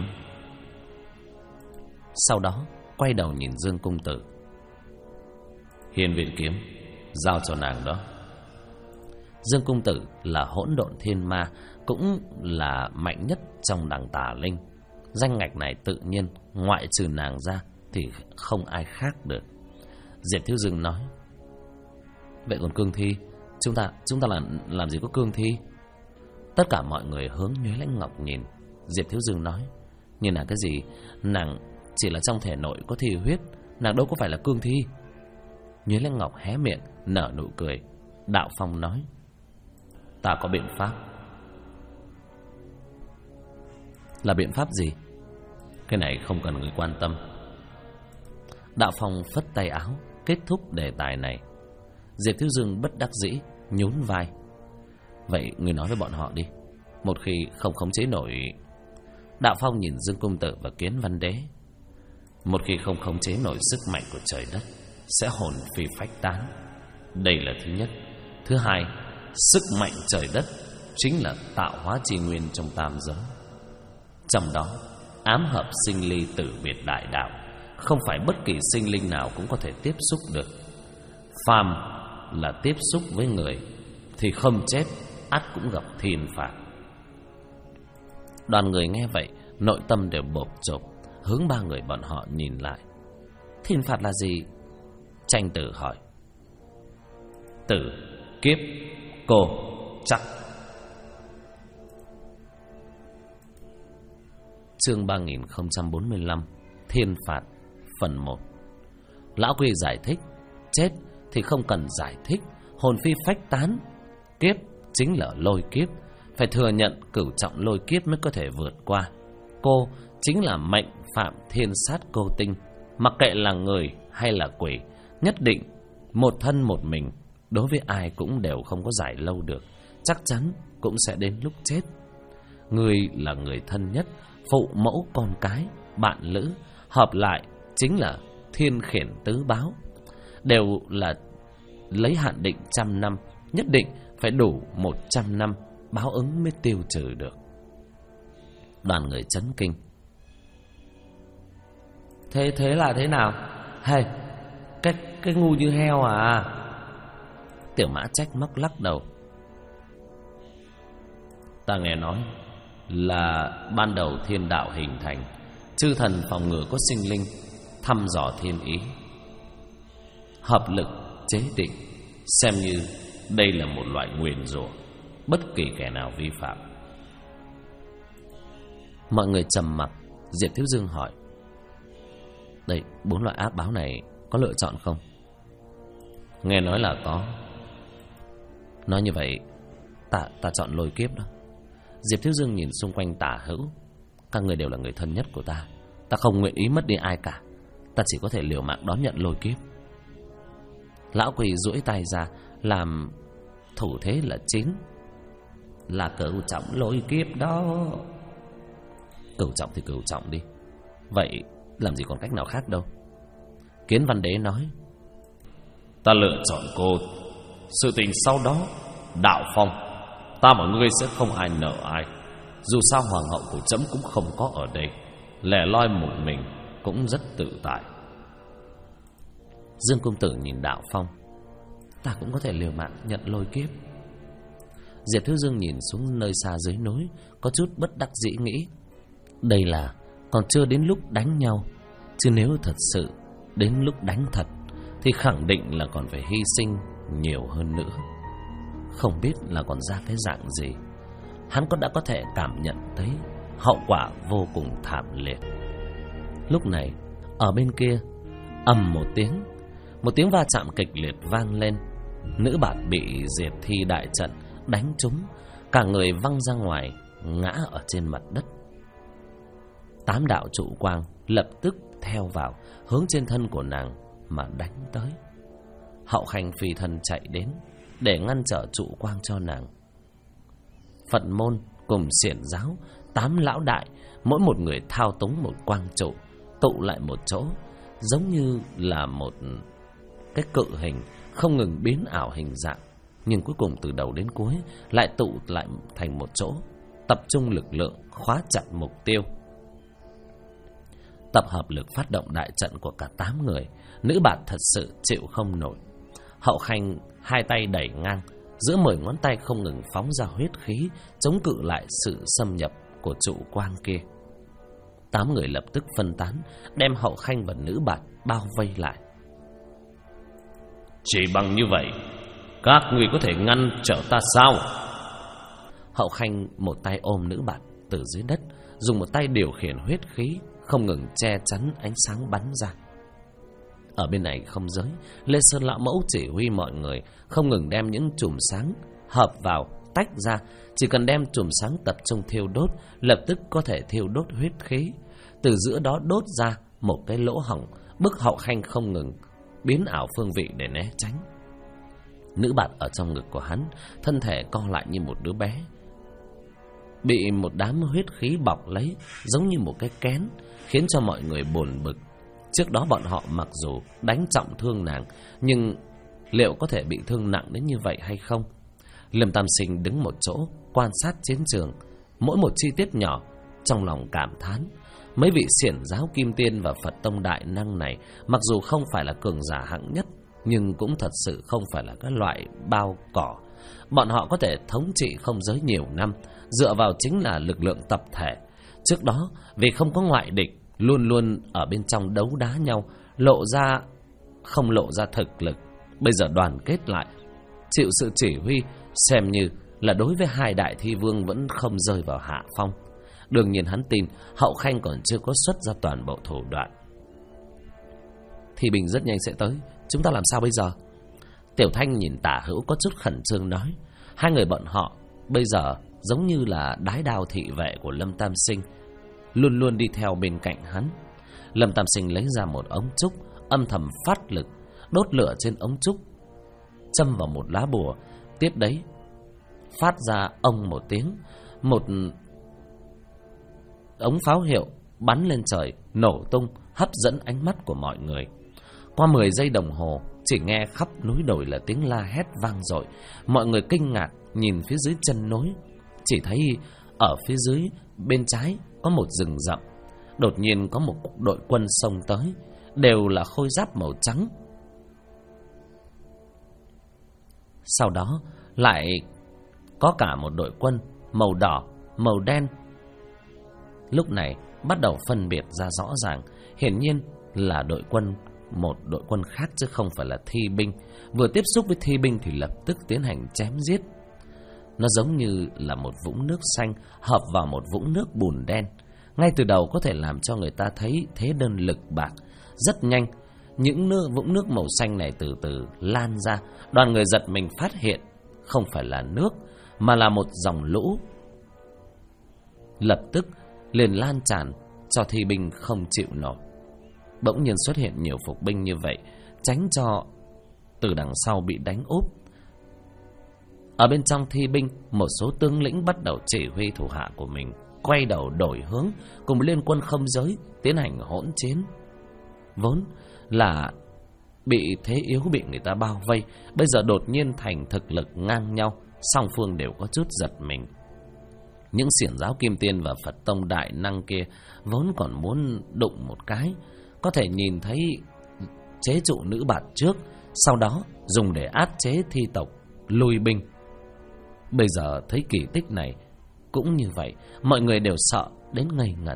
Sau đó quay đầu nhìn Dương Cung Tử. Hiên Viên kiếm giao cho nàng đó. Dương Cung Tử là hỗn độn thiên ma, cũng là mạnh nhất trong đằng tà linh. Danh ngạch này tự nhiên ngoại trừ nàng ra thì không ai khác được. Diệp Thiếu Dương nói. Vậy còn cương thi, chúng ta làm gì có cương thi? Tất cả mọi người hướng Nhuế Lãnh Ngọc nhìn. Diệp Thiếu Dương nói. Nhưng là cái gì? Nàng chỉ là trong thể nội có thi huyết, nàng đâu có phải là cương thi. Nhuế Lãnh Ngọc hé miệng nở nụ cười. Đạo Phong nói. Ta có biện pháp. Là biện pháp gì? Cái này không cần người quan tâm. Đạo Phong phất tay áo, kết thúc đề tài này. Diệp Thiếu Dương bất đắc dĩ nhún vai. Vậy người nói với bọn họ đi. Một khi không khống chế nổi. Đạo Phong nhìn Dương Cung Tử và Kiến Văn Đế. Một khi không khống chế nổi sức mạnh của trời đất, sẽ hồn phi phách tán. Đây là thứ nhất. Thứ hai, sức mạnh trời đất chính là tạo hóa chi nguyên trong tam giới. Trong đó ám hợp sinh ly tử biệt đại đạo, không phải bất kỳ sinh linh nào cũng có thể tiếp xúc được. Phàm là tiếp xúc với người thì không chết, ắt cũng gặp thiên phạt. Đoàn người nghe vậy, nội tâm đều bộp chộp, hướng ba người bọn họ nhìn lại. Thiên phạt là gì? Tranh Tử hỏi. Tử, kiếp, cô, chắc. Chương 3045, Thiên phạt, phần 1. Lão Quy giải thích, chết thì không cần giải thích, hồn phi phách tán. Kiếp chính là lôi kiếp, phải thừa nhận cửu trọng lôi kiếp mới có thể vượt qua. Cô chính là mệnh phạm thiên sát cô tinh, mặc kệ là người hay là quỷ, nhất định một thân một mình, đối với ai cũng đều không có giải lâu được, chắc chắn cũng sẽ đến lúc chết. Người là người thân nhất, phụ mẫu con cái, bạn lữ, hợp lại chính là thiên khiển tứ báo, đều là lấy hạn định 100 năm, nhất định phải đủ 100 năm báo ứng mới tiêu trừ được. Đoàn người chấn kinh. Thế là thế nào? Hay cái ngu như heo à? Tiểu Mã trách móc lắc đầu. Ta nghe nói là ban đầu thiên đạo hình thành, chư thần phòng ngừa có sinh linh, thăm dò thiên ý, hợp lực chế định, xem như đây là một loại nguyền rủa, bất kỳ kẻ nào vi phạm. Mọi người trầm mặc. Diệp Thiếu Dương hỏi, đây 4 loại ác báo này có lựa chọn không? Nghe nói là có. Nói như vậy ta chọn lôi kiếp đó. Diệp Thiếu Dương nhìn xung quanh tả hữu. Các người đều là người thân nhất của ta, ta không nguyện ý mất đi ai cả, ta chỉ có thể liều mạng đón nhận lôi kiếp. Lão Quỳ duỗi tay ra làm thủ thế là 9. Là cửu trọng lôi kiếp đó. Cửu trọng thì cửu trọng đi, vậy làm gì còn cách nào khác đâu. Kiến Văn Đế nói, ta lựa chọn cô. Sự tình sau đó, đạo phong, ta và ngươi sẽ không ai nợ ai. Dù sao hoàng hậu của trẫm cũng không có ở đây, lẻ loi một mình cũng rất tự tại. Dương công tử nhìn đạo phong, ta cũng có thể liều mạng nhận lôi kiếp. Diệp Thiếu Dương nhìn xuống nơi xa dưới núi, có chút bất đắc dĩ nghĩ, đây là còn chưa đến lúc đánh nhau, chứ nếu thật sự đến lúc đánh thật thì khẳng định là còn phải hy sinh nhiều hơn nữa. Không biết là còn ra cái dạng gì. Hắn đã có thể cảm nhận thấy hậu quả vô cùng thảm liệt. Lúc này ở bên kia ầm một tiếng va chạm kịch liệt vang lên. Nữ bản bị Diệp Thi đại trận đánh trúng, cả người văng ra ngoài, ngã ở trên mặt đất. 8 đạo trụ quang lập tức theo vào, hướng trên thân của nàng mà đánh tới. Hậu Khanh phi thân chạy đến để ngăn trở trụ quang cho nàng. Phật môn cùng xiển giáo, 8 lão đại, mỗi một người thao túng một quang trụ, tụ lại một chỗ, giống như là một cái cự hình không ngừng biến ảo hình dạng, nhưng cuối cùng từ đầu đến cuối lại tụ lại thành một chỗ, tập trung lực lượng khóa chặt mục tiêu. Tập hợp lực phát động đại trận của cả 8 người, nữ bản thật sự chịu không nổi. Hậu Khanh hai tay đẩy ngang, giữa 10 ngón tay không ngừng phóng ra huyết khí, chống cự lại sự xâm nhập của trụ quang kia. 8 người lập tức phân tán, đem Hậu Khanh và nữ bản bao vây lại. Chỉ bằng như vậy, các người có thể ngăn trở ta sao? Hậu Khanh một tay ôm nữ bản từ dưới đất, dùng một tay điều khiển huyết khí, không ngừng che chắn ánh sáng bắn ra. Ở bên này không giới, Lê Sơn Lão Mẫu chỉ huy mọi người không ngừng đem những chùm sáng hợp vào, tách ra. Chỉ cần đem chùm sáng tập trung thiêu đốt, lập tức có thể thiêu đốt huyết khí. Từ giữa đó đốt ra một cái lỗ hổng, bức Hậu Khanh không ngừng biến ảo phương vị để né tránh. Nữ bạn ở trong ngực của hắn, thân thể co lại như một đứa bé, bị một đám huyết khí bọc lấy, giống như một cái kén, khiến cho mọi người buồn bực. Trước đó bọn họ mặc dù đánh trọng thương nàng, nhưng liệu có thể bị thương nặng đến như vậy hay không? Lâm Tam Sinh đứng một chỗ quan sát chiến trường, mỗi một chi tiết nhỏ trong lòng cảm thán. Mấy vị xiển giáo Kim Tiên và Phật Tông Đại Năng này mặc dù không phải là cường giả hạng nhất, nhưng cũng thật sự không phải là các loại bao cỏ. Bọn họ có thể thống trị không giới nhiều năm, dựa vào chính là lực lượng tập thể. Trước đó, vì không có ngoại địch, luôn luôn ở bên trong đấu đá nhau, không lộ ra thực lực. Bây giờ đoàn kết lại, chịu sự chỉ huy, xem như là đối với hai đại thi vương vẫn không rơi vào hạ phong. Đương nhiên hắn tin Hậu Khanh còn chưa có xuất ra toàn bộ thủ đoạn. Thi binh rất nhanh sẽ tới, chúng ta làm sao bây giờ? Tiểu Thanh nhìn Tả Hữu có chút khẩn trương nói. Hai người bọn họ bây giờ giống như là đái đao thị vệ của Lâm Tam Sinh, luôn luôn đi theo bên cạnh hắn. Lâm Tam Sinh lấy ra một ống trúc, âm thầm phát lực, đốt lửa trên ống trúc, châm vào một lá bùa. Tiếp đấy phát ra ông một tiếng, một ống pháo hiệu bắn lên trời, nổ tung, hấp dẫn ánh mắt của mọi người. Qua 10 giây đồng hồ, chỉ nghe khắp núi đồi là tiếng la hét vang dội. Mọi người kinh ngạc nhìn phía dưới chân núi, chỉ thấy ở phía dưới bên trái có một rừng rậm. Đột nhiên có một đội quân xông tới, đều là khôi giáp màu trắng. Sau đó lại có cả một đội quân màu đỏ, màu đen. Lúc này bắt đầu phân biệt ra rõ ràng, hiển nhiên là một đội quân khác chứ không phải là thi binh. Vừa tiếp xúc với thi binh thì lập tức tiến hành chém giết. Nó giống như là một vũng nước xanh hợp vào một vũng nước bùn đen. Ngay từ đầu có thể làm cho người ta thấy thế đơn lực bạc. Rất nhanh, những vũng nước màu xanh này từ từ lan ra. Đoàn người giật mình phát hiện không phải là nước, mà là một dòng lũ. Lập tức liền lan tràn cho thi binh không chịu nổi. Bỗng nhiên xuất hiện nhiều phục binh như vậy, tránh cho từ đằng sau bị đánh úp. Ở bên trong thi binh, một số tướng lĩnh bắt đầu chỉ huy thủ hạ của mình quay đầu đổi hướng, cùng liên quân không giới tiến hành hỗn chiến. Vốn là bị thế yếu, bị người ta bao vây, bây giờ đột nhiên thành thực lực ngang nhau, song phương đều có chút giật mình. Những xiển giáo Kim Tiên và Phật Tông Đại Năng kia vốn còn muốn đụng một cái, có thể nhìn thấy chế trụ nữ bạt trước, sau đó dùng để áp chế thi tộc lui binh. Bây giờ thấy kỳ tích này cũng như vậy, mọi người đều sợ đến ngây ngẩn.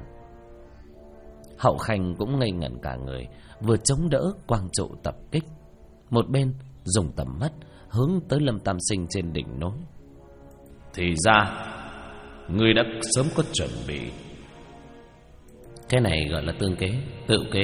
Hậu Khanh cũng ngây ngẩn cả người, vừa chống đỡ quang trụ tập kích, một bên dùng tầm mắt hướng tới Lâm Tam Sinh trên đỉnh núi. Thì ra ngươi đã sớm có chuẩn bị. Cái này gọi là tương kế, tự kế.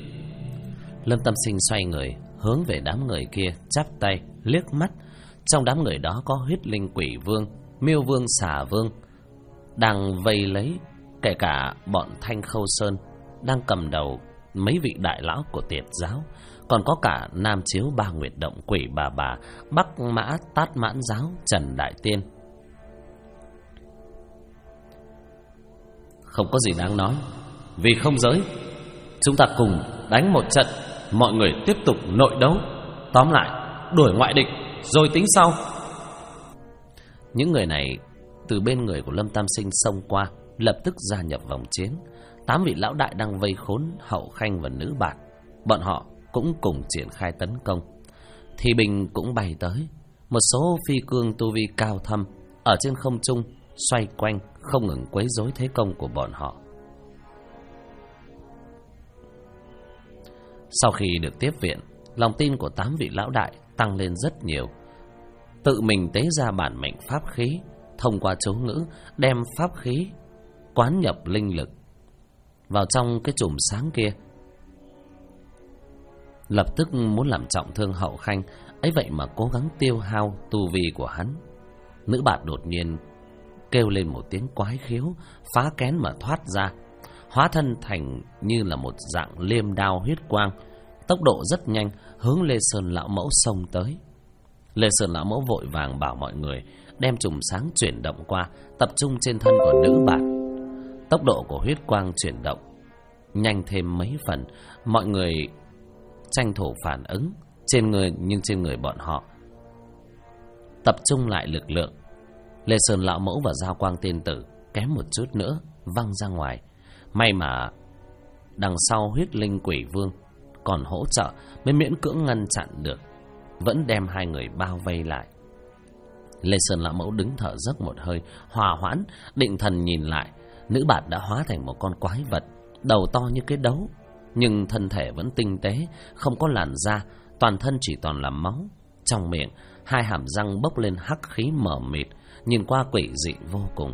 Lâm Tam Sinh xoay người hướng về đám người kia, chắp tay liếc mắt. Trong đám người đó có Huyết Linh Quỷ Vương, Miêu Vương, Xà Vương đang vây lấy, kể cả bọn Thanh Khâu Sơn đang cầm đầu mấy vị đại lão của Tiệt giáo, còn có cả Nam Chiếu Ba Nguyệt Động, Quỷ Bà, Bắc Mã Tát Mãn Giáo, Trần Đại Tiên. Không có gì đáng nói, vì không giới, chúng ta cùng đánh một trận, mọi người tiếp tục nội đấu. Tóm lại, đuổi ngoại địch rồi tính sau. Những người này từ bên người của Lâm Tam Sinh xông qua, lập tức gia nhập vòng chiến. 8 vị lão đại đang vây khốn Hậu Khanh và nữ bạt, bọn họ cũng cùng triển khai tấn công. Thi binh cũng bay tới, một số phi cương tu vi cao thâm ở trên không trung xoay quanh, không ngừng quấy rối thế công của bọn họ. Sau khi được tiếp viện, lòng tin của 8 vị lão đại tăng lên rất nhiều. Tự mình tế ra bản mệnh pháp khí, thông qua chú ngữ đem pháp khí quán nhập linh lực vào trong cái chùm sáng kia, lập tức muốn làm trọng thương Hậu Khanh. Ấy vậy mà cố gắng tiêu hao tu vi của hắn. Nữ bạt đột nhiên kêu lên một tiếng quái khiếu, phá kén mà thoát ra, hóa thân thành như là một dạng liêm đao huyết quang, tốc độ rất nhanh hướng Lê Sơn lão mẫu xông tới. Lê Sơn lão mẫu vội vàng bảo mọi người đem chùm sáng chuyển động qua, tập trung trên thân của nữ bạt. Tốc độ của huyết quang chuyển động nhanh thêm mấy phần, mọi người tranh thủ phản ứng. Trên người bọn họ tập trung lại lực lượng. Lê Sơn lão mẫu và Giao Quang tiên tử kém một chút nữa văng ra ngoài. May mà đằng sau Huyết Linh Quỷ Vương còn hỗ trợ mới miễn cưỡng ngăn chặn được, vẫn đem hai người bao vây lại. Lê Sơn lão mẫu đứng thở dốc một hơi, hòa hoãn, định thần nhìn lại. Nữ bạt đã hóa thành một con quái vật, đầu to như cái đấu, nhưng thân thể vẫn tinh tế, không có làn da, toàn thân chỉ toàn là máu. Trong miệng, hai hàm răng bốc lên hắc khí mờ mịt, nhìn qua quỷ dị vô cùng.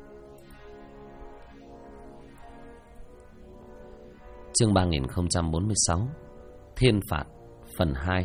Chương 3046 Thiên Phạt phần 2.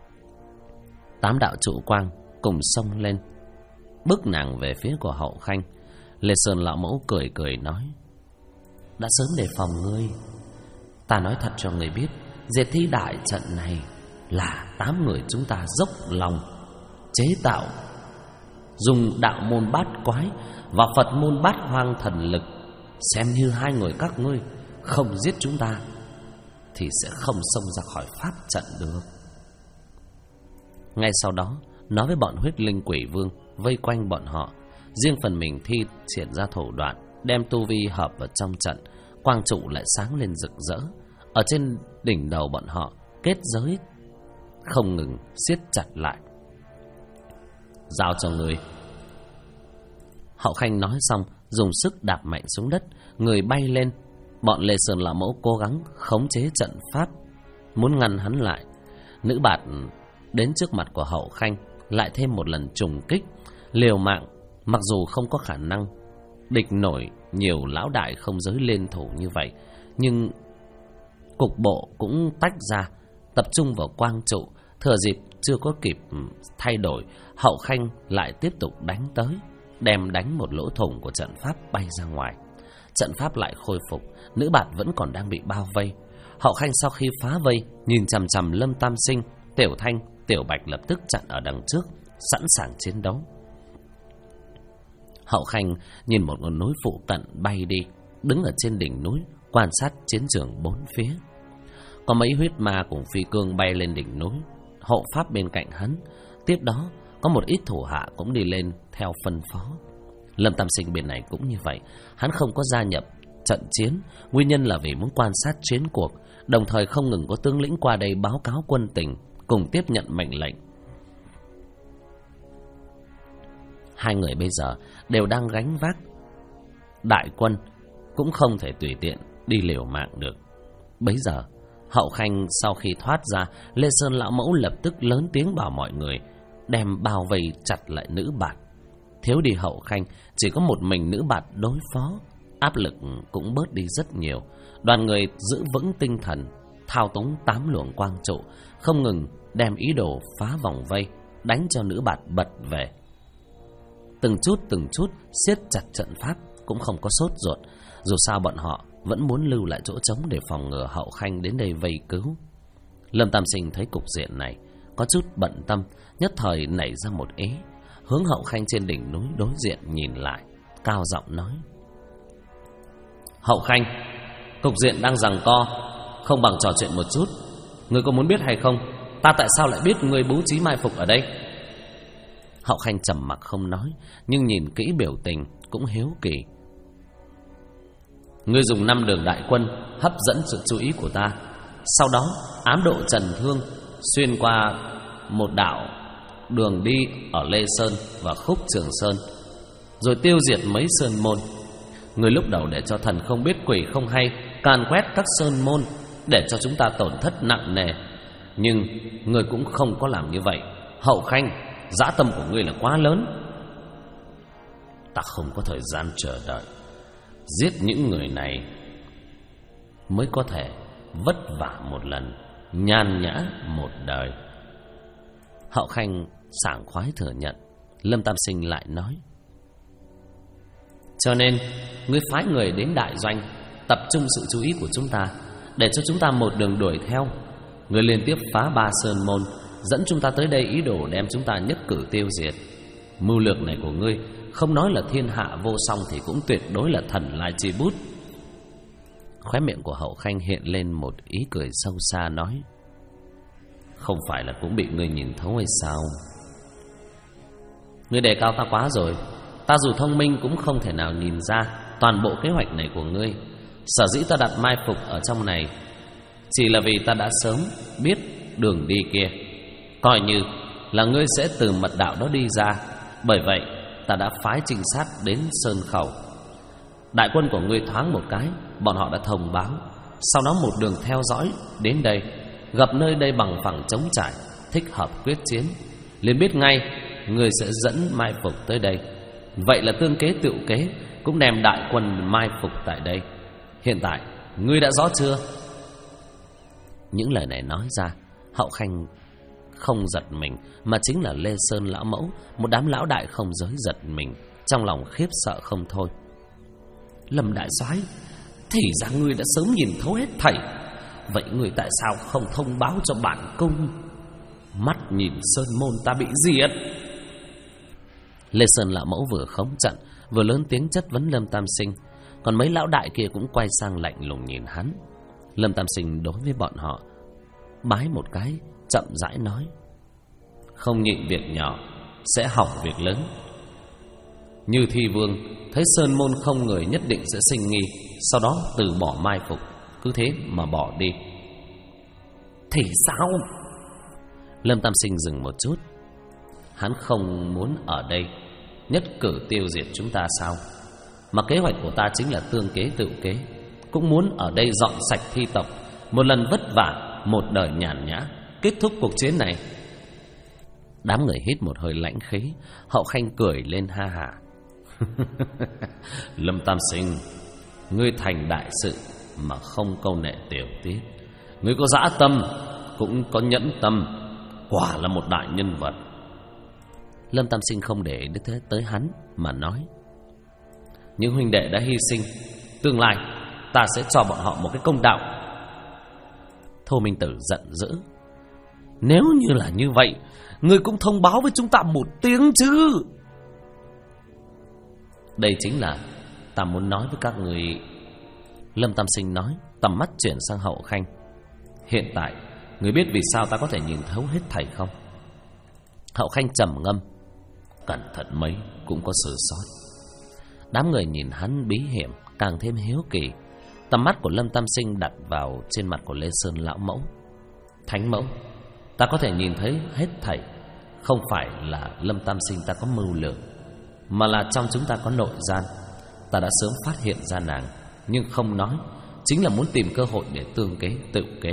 8 đạo trụ quang cùng xông lên, bước nàng về phía của Hậu Khanh. Lê Sơn lão mẫu cười cười nói: đã sớm đề phòng ngươi. Ta nói thật cho ngươi biết, diệt thi đại trận này là 8 người chúng ta dốc lòng chế tạo, dùng đạo môn bát quái và Phật môn bát hoang thần lực. Xem như hai người các ngươi không giết chúng ta thì sẽ không xông ra khỏi pháp trận được. Ngay sau đó, nói với bọn Huyết Linh Quỷ Vương vây quanh bọn họ, riêng phần mình thi triển ra thủ đoạn, đem tu vi hợp vào trong trận. Quang trụ lại sáng lên rực rỡ. Ở trên đỉnh đầu bọn họ, kết giới không ngừng siết chặt lại. Giao cho người. Hậu Khanh nói xong, dùng sức đạp mạnh xuống đất, người bay lên. Bọn Lê Sơn lão mẫu cố gắng khống chế trận pháp, muốn ngăn hắn lại. Nữ bạt đến trước mặt của Hậu Khanh, lại thêm một lần trùng kích, liều mạng. Mặc dù không có khả năng địch nổi nhiều lão đại không giới lên thủ như vậy, nhưng cục bộ cũng tách ra, tập trung vào quang trụ. Thừa dịp chưa có kịp thay đổi, Hậu Khanh lại tiếp tục đánh tới, đem đánh một lỗ thủng của trận pháp bay ra ngoài. Trận pháp lại khôi phục, nữ bạt vẫn còn đang bị bao vây. Hậu Khanh sau khi phá vây, nhìn chằm chằm Lâm Tam Sinh, Tiểu Thanh, Tiểu Bạch lập tức chặn ở đằng trước, sẵn sàng chiến đấu. Hậu Khanh nhìn một ngọn núi phụ cận bay đi, đứng ở trên đỉnh núi quan sát chiến trường bốn phía. Có mấy huyết ma cùng phi cương bay lên đỉnh núi, hộ pháp bên cạnh hắn. Tiếp đó có một ít thủ hạ cũng đi lên theo phân phó. Lâm Tam Sinh bên này cũng như vậy, hắn không có gia nhập trận chiến, nguyên nhân là vì muốn quan sát chiến cuộc, đồng thời không ngừng có tướng lĩnh qua đây báo cáo quân tình, cùng tiếp nhận mệnh lệnh. Hai người bây giờ đều đang gánh vác đại quân, cũng không thể tùy tiện đi liều mạng được. Bấy giờ Hậu Khanh sau khi thoát ra, Lê Sơn lão mẫu lập tức lớn tiếng bảo mọi người đem bao vây chặt lại nữ bạt. Thiếu đi Hậu Khanh, chỉ có một mình nữ bạt đối phó, áp lực cũng bớt đi rất nhiều. Đoàn người giữ vững tinh thần, thao túng 8 luồng quang trụ, không ngừng đem ý đồ phá vòng vây, đánh cho nữ bạt bật về. Từng chút siết chặt trận pháp, cũng không có sốt ruột. Dù sao bọn họ vẫn muốn lưu lại chỗ trống để phòng ngừa Hậu Khanh đến đây vây cứu. Lâm Tam Sinh thấy cục diện này có chút bận tâm, nhất thời nảy ra một ý, hướng Hậu Khanh trên đỉnh núi đối diện nhìn lại, cao giọng nói: Hậu Khanh, cục diện đang giằng co, không bằng trò chuyện một chút. Ngươi có muốn biết hay không, ta tại sao lại biết ngươi bố trí mai phục ở đây? Hậu Khanh trầm mặc không nói, nhưng nhìn kỹ biểu tình cũng hiếu kỳ. Ngươi dùng 5 đường đại quân hấp dẫn sự chú ý của ta, sau đó ám độ Trần Thương, xuyên qua một đạo đường đi ở Lê Sơn và Khúc Trường Sơn, rồi tiêu diệt mấy sơn môn. Ngươi lúc đầu để cho thần không biết quỷ không hay càn quét các sơn môn, để cho chúng ta tổn thất nặng nề. Nhưng ngươi cũng không có làm như vậy. Hậu Khanh, dã tâm của ngươi là quá lớn. Ta không có thời gian chờ đợi, giết những người này mới có thể vất vả một lần, nhàn nhã một đời. Hậu Khanh sảng khoái thừa nhận. Lâm Tam Sinh lại nói: cho nên ngươi phái người đến đại doanh, tập trung sự chú ý của chúng ta, để cho chúng ta một đường đuổi theo. Ngươi liên tiếp phá 3 sơn môn, dẫn chúng ta tới đây ý đồ đem chúng ta nhất cử tiêu diệt. Mưu lược này của ngươi không nói là thiên hạ vô song thì cũng tuyệt đối là thần lai chi bút. Khóe miệng của Hậu Khanh hiện lên một ý cười sâu xa, nói: không phải là cũng bị ngươi nhìn thấu hay sao? Ngươi đề cao ta quá rồi. Ta dù thông minh cũng không thể nào nhìn ra toàn bộ kế hoạch này của ngươi. Sở dĩ ta đặt mai phục ở trong này chỉ là vì ta đã sớm biết đường đi kia, coi như là ngươi sẽ từ mật đạo đó đi ra. Bởi vậy ta đã phái trinh sát đến Sơn Khẩu. Đại quân của ngươi thoáng một cái, bọn họ đã thông báo. Sau đó một đường theo dõi đến đây, gặp nơi đây bằng phẳng trống trải, thích hợp quyết chiến, liền biết ngay ngươi sẽ dẫn mai phục tới đây. Vậy là tương kế tựu kế, cũng đem đại quân mai phục tại đây. Hiện tại ngươi đã rõ chưa? Những lời này nói ra, Hậu Khanh không giật mình, mà chính là Lê Sơn lão mẫu, một đám lão đại không giới giật mình, trong lòng khiếp sợ không thôi. Lâm đại soái, thì ra ngươi đã sớm nhìn thấu hết thảy. Vậy ngươi tại sao không thông báo cho bản cung? Mắt nhìn sơn môn ta bị diệt. Lê Sơn lão mẫu vừa khống trận, vừa lớn tiếng chất vấn Lâm Tam Sinh. Còn mấy lão đại kia cũng quay sang lạnh lùng nhìn hắn. Lâm Tam Sinh đối với bọn họ bái một cái, chậm rãi nói: không nhịn việc nhỏ sẽ hỏng việc lớn. Như Thi Vương thấy sơn môn không người nhất định sẽ sinh nghi, sau đó từ bỏ mai phục, cứ thế mà bỏ đi. Thì sao? Lâm Tam Sinh dừng một chút. Hắn không muốn ở đây nhất cử tiêu diệt chúng ta sao? Mà kế hoạch của ta chính là tương kế tự kế, cũng muốn ở đây dọn sạch thi tộc, một lần vất vả, một đời nhàn nhã, kết thúc cuộc chiến này. Đám người hít một hơi lãnh khí. Hậu Khanh cười lên ha hả. Lâm Tam Sinh, ngươi thành đại sự mà không câu nệ tiểu tiết. Ngươi có dã tâm, cũng có nhẫn tâm, quả là một đại nhân vật. Lâm Tam Sinh không để tới hắn mà nói: những huynh đệ đã hy sinh, tương lai ta sẽ cho bọn họ một cái công đạo. Thô Minh Tử giận dữ: nếu như là như vậy, ngươi cũng thông báo với chúng ta một tiếng chứ. Đây chính là ta muốn nói với các người. Lâm Tam Sinh nói, tầm mắt chuyển sang Hậu Khanh: hiện tại người biết vì sao ta có thể nhìn thấu hết thảy không? Hậu Khanh trầm ngâm: cẩn thận mấy cũng có sơ sót. Đám người nhìn hắn bí hiểm, càng thêm hiếu kỳ. Tầm mắt của Lâm Tam Sinh đặt vào trên mặt của Lê Sơn lão mẫu: Thánh mẫu, ta có thể nhìn thấy hết thảy. Không phải là Lâm Tam Sinh ta có mưu lược, mà là trong chúng ta có nội gian. Ta đã sớm phát hiện ra nàng, nhưng không nói, chính là muốn tìm cơ hội để tương kế tự kế.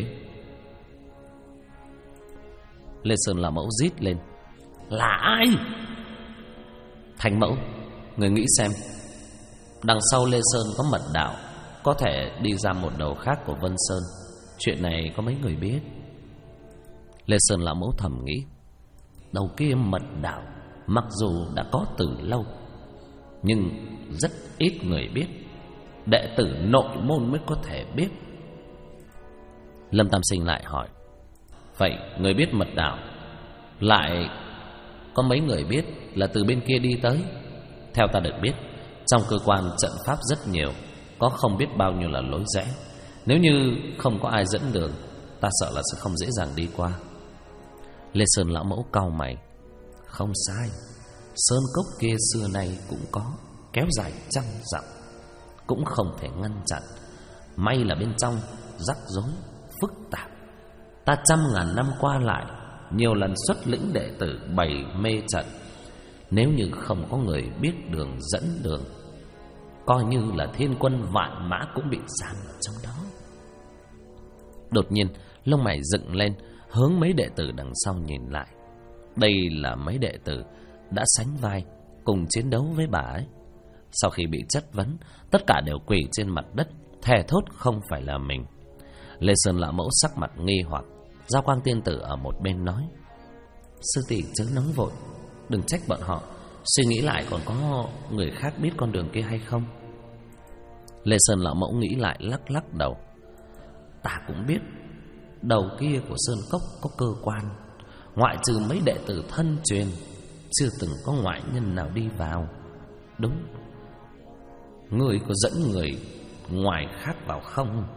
Lê Sơn lão mẫu rít lên: là ai? Thánh mẫu, người nghĩ xem, đằng sau Lê Sơn có mật đạo, có thể đi ra một đầu khác của Vân Sơn. Chuyện này có mấy người biết? Lê Sơn lão mẫu thầm nghĩ: đầu kia mật đạo mặc dù đã có từ lâu, nhưng rất ít người biết, đệ tử nội môn mới có thể biết. Lâm Tam Sinh lại hỏi: vậy người biết mật đạo, lại có mấy người biết là từ bên kia đi tới? Theo ta được biết, trong cơ quan trận pháp rất nhiều, có không biết bao nhiêu là lối rẽ. Nếu như không có ai dẫn đường, ta sợ là sẽ không dễ dàng đi qua. Lê Sơn lão mẫu cau mày: không sai, sơn cốc kia xưa nay cũng có, kéo dài trăm dặm, cũng không thể ngăn chặn. May là bên trong rắc rối phức tạp. Ta trăm ngàn năm qua lại, nhiều lần xuất lĩnh đệ tử bày mê trận. Nếu như không có người biết đường dẫn đường, coi như là thiên quân vạn mã cũng bị giam ở trong đó. Đột nhiên lông mày dựng lên, hướng mấy đệ tử đằng sau nhìn lại. Đây là mấy đệ tử đã sánh vai cùng chiến đấu với bà ấy. Sau khi bị chất vấn, tất cả đều quỳ trên mặt đất, thề thốt không phải là mình. Lê Sơn lão mẫu sắc mặt nghi hoặc. Giao Quang tiên tử ở một bên nói: sư tỷ chớ nóng vội, đừng trách bọn họ, suy nghĩ lại còn có người khác biết con đường kia hay không. Lê Sơn lão mẫu nghĩ lại, lắc lắc đầu: ta cũng biết đầu kia của sơn cốc có cơ quan, ngoại trừ mấy đệ tử thân truyền, chưa từng có ngoại nhân nào đi vào. Đúng, ngươi có dẫn người ngoài khác vào không?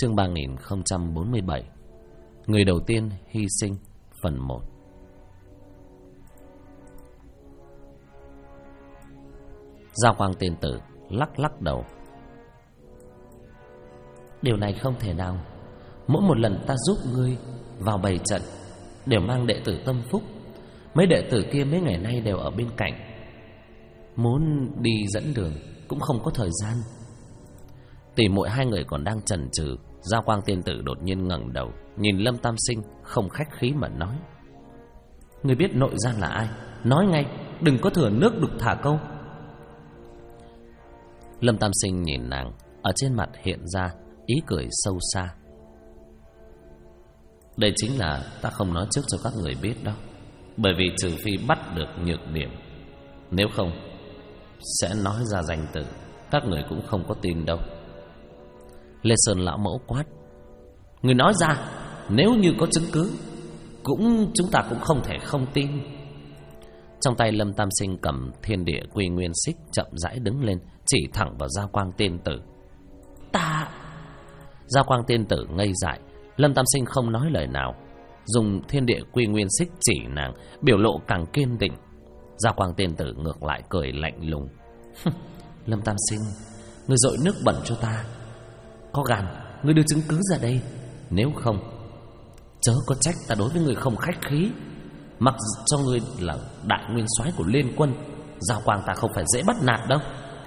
Chương 3047. Người đầu tiên hy sinh, phần 1. Giao Quang Tiên Tử lắc đầu. Điều này không thể nào. Mỗi một lần ta giúp ngươi vào bày trận đều mang đệ tử tâm phúc. Mấy đệ tử kia mấy ngày nay đều ở bên cạnh, muốn đi dẫn đường cũng không có thời gian. Tỉ muội hai người còn đang chần chừ, Giao Quang Tiên Tử đột nhiên ngẩng đầu nhìn Lâm Tam Sinh, không khách khí mà nói: Ngươi biết nội gian là ai? Nói ngay, đừng có thừa nước đục thả câu. Lâm Tam Sinh nhìn nàng, ở trên mặt hiện ra ý cười sâu xa. Đây chính là ta không nói trước cho các người biết đó. Bởi vì trừ phi bắt được nhược điểm, nếu không sẽ nói ra danh tự, các người cũng không có tin đâu. Lê Sơn lão mẫu quát: Người nói ra, nếu như có chứng cứ chúng ta cũng không thể không tin. Trong tay Lâm Tam Sinh cầm Thiên Địa Quy Nguyên Xích chậm rãi đứng lên, chỉ thẳng vào Giao Quang Tiên Tử. Ta... Giao Quang Tiên Tử ngây dại. Lâm Tam Sinh không nói lời nào, dùng Thiên Địa Quy Nguyên Xích chỉ nàng, biểu lộ càng kiên định. Giao Quang Tiên Tử ngược lại cười lạnh lùng: Lâm Tam Sinh, ngươi dội nước bẩn cho ta, có gan ngươi đưa chứng cứ ra đây, nếu không chớ có trách ta đối với ngươi không khách khí. Mặc cho ngươi là đại nguyên soái của Liên Quân, Giao Quang ta không phải dễ bắt nạt đâu.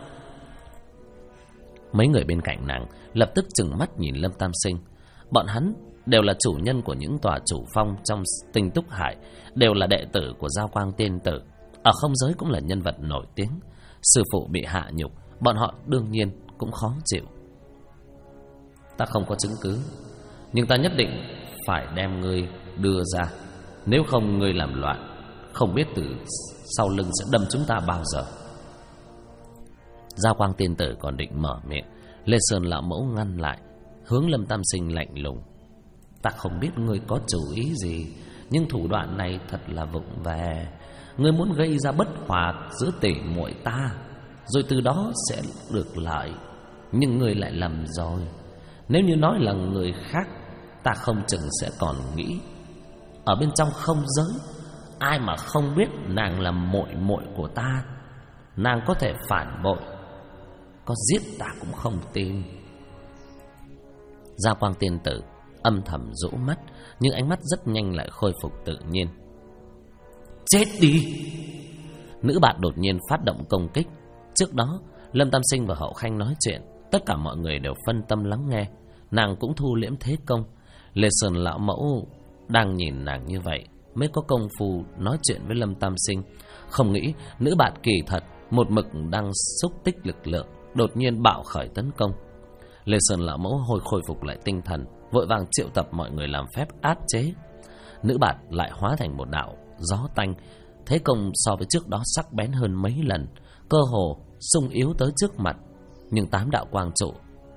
Mấy người bên cạnh nàng lập tức trừng mắt nhìn Lâm Tam Sinh. Bọn hắn đều là chủ nhân của những tòa chủ phong trong Tinh Túc Hải, đều là đệ tử của Giao Quang Tiên Tử, ở không giới cũng là nhân vật nổi tiếng. Sư phụ bị hạ nhục, bọn họ đương nhiên cũng khó chịu. Ta không có chứng cứ, nhưng ta nhất định phải đem ngươi đưa ra. Nếu không ngươi làm loạn, không biết từ sau lưng sẽ đâm chúng ta bao giờ. Giao Quang Tiên Tử còn định mở miệng, Lê Sơn lão mẫu ngăn lại, hướng Lâm Tam Sinh lạnh lùng: Ta không biết ngươi có chủ ý gì, nhưng thủ đoạn này thật là vụng về. Ngươi muốn gây ra bất hòa giữa tỷ muội ta, rồi từ đó sẽ được lợi. Nhưng ngươi lại lầm rồi. Nếu như nói là người khác, ta không chừng sẽ còn nghĩ ở bên trong không giới, ai mà không biết nàng là muội muội của ta. Nàng có thể phản bội, có giết ta cũng không tin. Giao Quang Tiên Tử âm thầm rũ mắt, nhưng ánh mắt rất nhanh lại khôi phục tự nhiên. Chết đi! Nữ bạn đột nhiên phát động công kích. Trước đó Lâm Tam Sinh và Hậu Khanh nói chuyện, tất cả mọi người đều phân tâm lắng nghe. Nàng cũng thu liễm thế công. Lê Sơn lão mẫu đang nhìn nàng như vậy mới có công phu nói chuyện với Lâm Tam Sinh. Không nghĩ nữ bạn kỳ thật một mực đang xúc tích lực lượng, đột nhiên bạo khởi tấn công. Lê Sơn lão mẫu hồi khôi phục lại tinh thần, vội vàng triệu tập mọi người làm phép áp chế. Nữ bạn lại hóa thành một đạo gió tanh, thế công so với trước đó sắc bén hơn mấy lần, cơ hồ xung yếu tới trước mặt. Nhưng 8 đạo quang trụ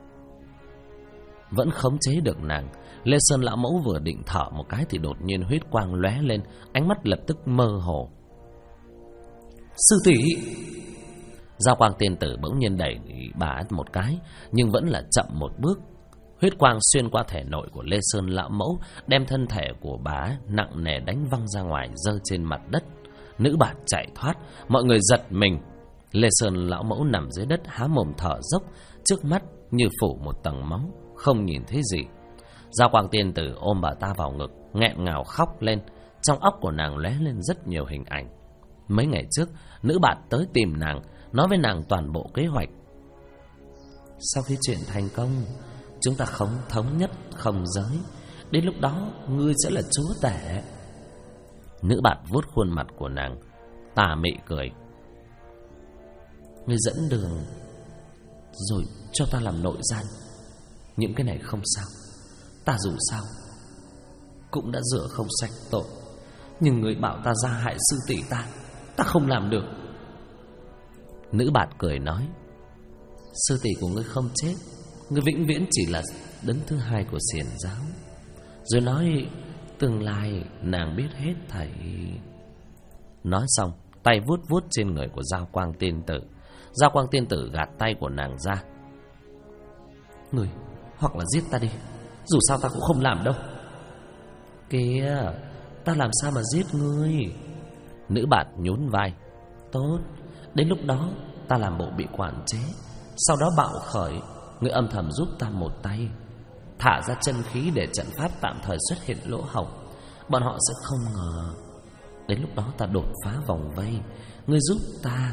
vẫn khống chế được nàng. Lê Sơn lão mẫu vừa định thở một cái thì đột nhiên huyết quang lóe lên, ánh mắt lập tức mơ hồ. Sư tỷ! Giao Quang Tiên Tử bỗng nhiên đẩy bà một cái, nhưng vẫn là chậm một bước. Huyết quang xuyên qua thể nội của Lê Sơn lão mẫu, đem thân thể của bà nặng nề đánh văng ra ngoài, rơi trên mặt đất. Nữ bạn chạy thoát, mọi người giật mình. Lê Sơn lão mẫu nằm dưới đất há mồm thở dốc, trước mắt như phủ một tầng máu, không nhìn thấy gì. Giao Quang Tiên Tử ôm bà ta vào ngực, nghẹn ngào khóc lên. Trong óc của nàng lóe lên rất nhiều hình ảnh. Mấy ngày trước, nữ bạn tới tìm nàng, nói với nàng toàn bộ kế hoạch. Sau khi chuyện thành công, chúng ta không thống nhất không giới, đến lúc đó ngươi sẽ là chúa tể. Nữ bạn vuốt khuôn mặt của nàng, tà mị cười. Ngươi dẫn đường rồi cho ta làm nội gian, những cái này không sao. Ta dù sao cũng đã rửa không sạch tội, nhưng người bảo ta ra hại sư tỷ ta không làm được. Nữ bạn cười nói: Sư tỷ của ngươi không chết, ngươi vĩnh viễn chỉ là đấng thứ hai của xiển giáo. Rồi nói tương lai nàng biết hết thảy. Nói xong, tay vuốt vuốt trên người của Giao Quang Tiên Tử. Giao Quang Tiên Tử gạt tay của nàng ra. hoặc là giết ta đi. Dù sao ta cũng không làm đâu. Kìa, ta làm sao mà giết ngươi? Nữ bạn nhún vai. Tốt, đến lúc đó ta làm bộ bị quản chế, sau đó bạo khởi, ngươi âm thầm giúp ta một tay, thả ra chân khí để trận pháp tạm thời xuất hiện lỗ hổng. Bọn họ sẽ không ngờ. Đến lúc đó ta đột phá vòng vây, ngươi giúp ta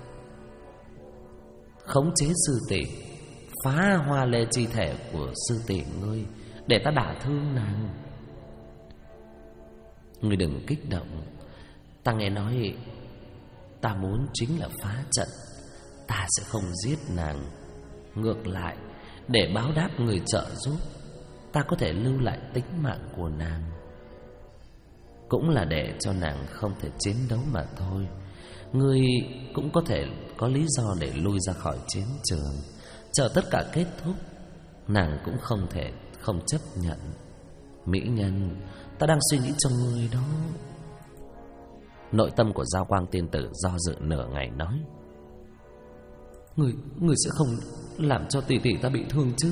khống chế sư tỷ, phá hoa lê chi thể của sư tỷ ngươi, để ta đả thương nàng. Ngươi đừng kích động. Ta nghe nói ta muốn chính là phá trận. Ta sẽ không giết nàng. Ngược lại, để báo đáp người trợ giúp, ta có thể lưu lại tính mạng của nàng. Cũng là để cho nàng không thể chiến đấu mà thôi. Ngươi cũng có thể có lý do để lui ra khỏi chiến trường. Chờ tất cả kết thúc, nàng cũng không thể không chấp nhận. Mỹ nhân, ta đang suy nghĩ cho ngươi đó. Nội tâm của Giao Quang tiên tử do dự nửa ngày nói: Ngươi sẽ không làm cho tỷ tỷ ta bị thương chứ?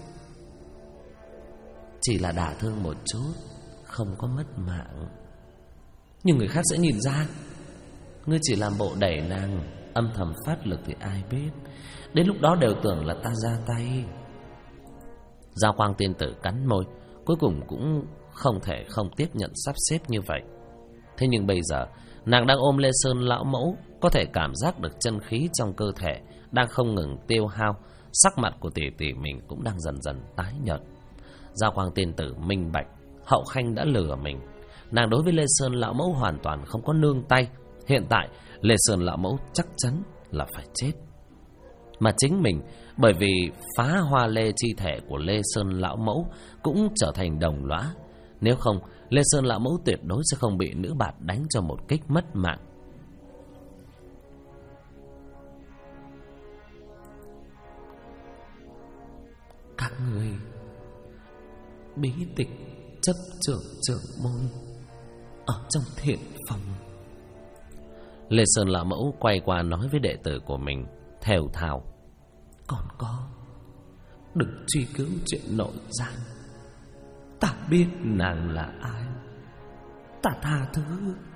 Chỉ là đả thương một chút, không có mất mạng. Nhưng người khác sẽ nhìn ra. Ngươi chỉ làm bộ đẩy nàng, âm thầm phát lực thì ai biết. Đến lúc đó đều tưởng là ta ra tay. Giao Quang tiên tử cắn môi, cuối cùng cũng không thể không tiếp nhận sắp xếp như vậy. Thế nhưng bây giờ nàng đang ôm Lê Sơn lão mẫu, có thể cảm giác được chân khí trong cơ thể đang không ngừng tiêu hao. Sắc mặt của tỷ tỷ mình cũng đang dần dần tái nhợt. Giao Quang tiên tử minh bạch Hậu Khanh đã lừa mình. Nàng đối với Lê Sơn lão mẫu hoàn toàn không có nương tay. Hiện tại Lê Sơn lão mẫu chắc chắn là phải chết. Mà chính mình bởi vì phá hoa lê chi thể của Lê Sơn lão mẫu cũng trở thành đồng lõa. Nếu không, Lê Sơn lão mẫu tuyệt đối sẽ không bị nữ bạt đánh cho một kích mất mạng. Các người bí tịch chấp trưởng trưởng môn ở trong thiện phòng. Lê Sơn lão mẫu quay qua nói với đệ tử của mình, thều thào: Còn có, đừng truy cứu chuyện nội gian. Ta biết nàng là ai, ta tha thứ.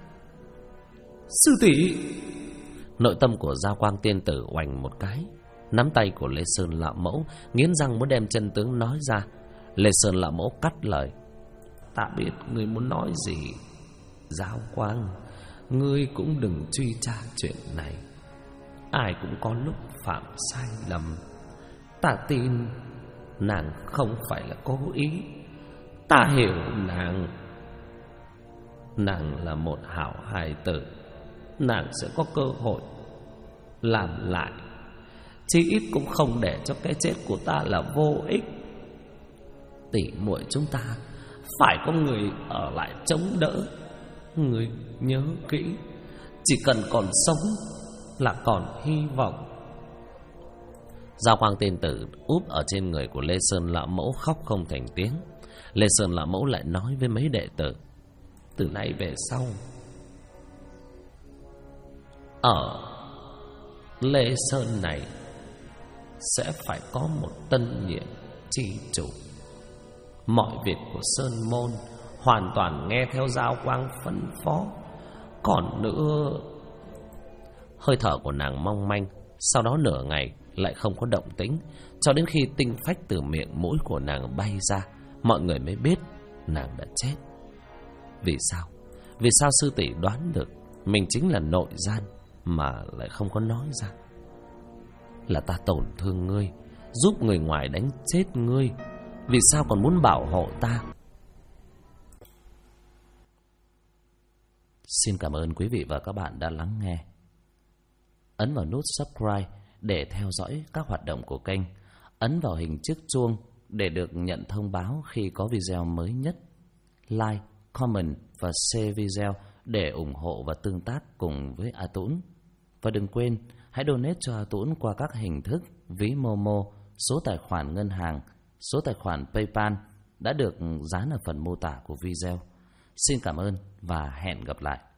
Sư tỷ! Nội tâm của Giao Quang tiên tử oành một cái, nắm tay của Lê Sơn lão mẫu, nghiến răng muốn đem chân tướng nói ra. Lê Sơn lão mẫu cắt lời: Ta biết ngươi muốn nói gì. Giao Quang, ngươi cũng đừng truy tra chuyện này. Ai cũng có lúc phạm sai lầm. Ta tin nàng không phải là cố ý. Ta hiểu nàng. Nàng là một hảo hài tử. Nàng sẽ có cơ hội làm lại. Chí ít cũng không để cho cái chết của ta là vô ích. Tỷ muội chúng ta phải có người ở lại chống đỡ. Người nhớ kỹ, chỉ cần còn sống là còn hy vọng. Giao Quang tiên tử úp ở trên người của Lê Sơn lão mẫu khóc không thành tiếng. Lê Sơn lão mẫu lại nói với mấy đệ tử: Từ nay về sau, ở Lê Sơn này sẽ phải có một tân nhiệm chi chủ. Mọi việc của Sơn môn hoàn toàn nghe theo Giao Quang phân phó. Còn nữa... Hơi thở của nàng mong manh, sau đó nửa ngày lại không có động tĩnh, cho đến khi tinh phách từ miệng mũi của nàng bay ra, mọi người mới biết nàng đã chết. Vì sao? Vì sao sư tỷ đoán được mình chính là nội gian mà lại không có nói ra? Là ta tổn thương ngươi, giúp người ngoài đánh chết ngươi, vì sao còn muốn bảo hộ ta? Xin cảm ơn quý vị và các bạn đã lắng nghe. Ấn vào nút subscribe để theo dõi các hoạt động của kênh. Ấn vào hình chiếc chuông để được nhận thông báo khi có video mới nhất. Like, comment và share video để ủng hộ và tương tác cùng với A Tũng. Và đừng quên, hãy donate cho A Tũng qua các hình thức ví Momo, số tài khoản ngân hàng, số tài khoản PayPal đã được dán ở phần mô tả của video. Xin cảm ơn và hẹn gặp lại.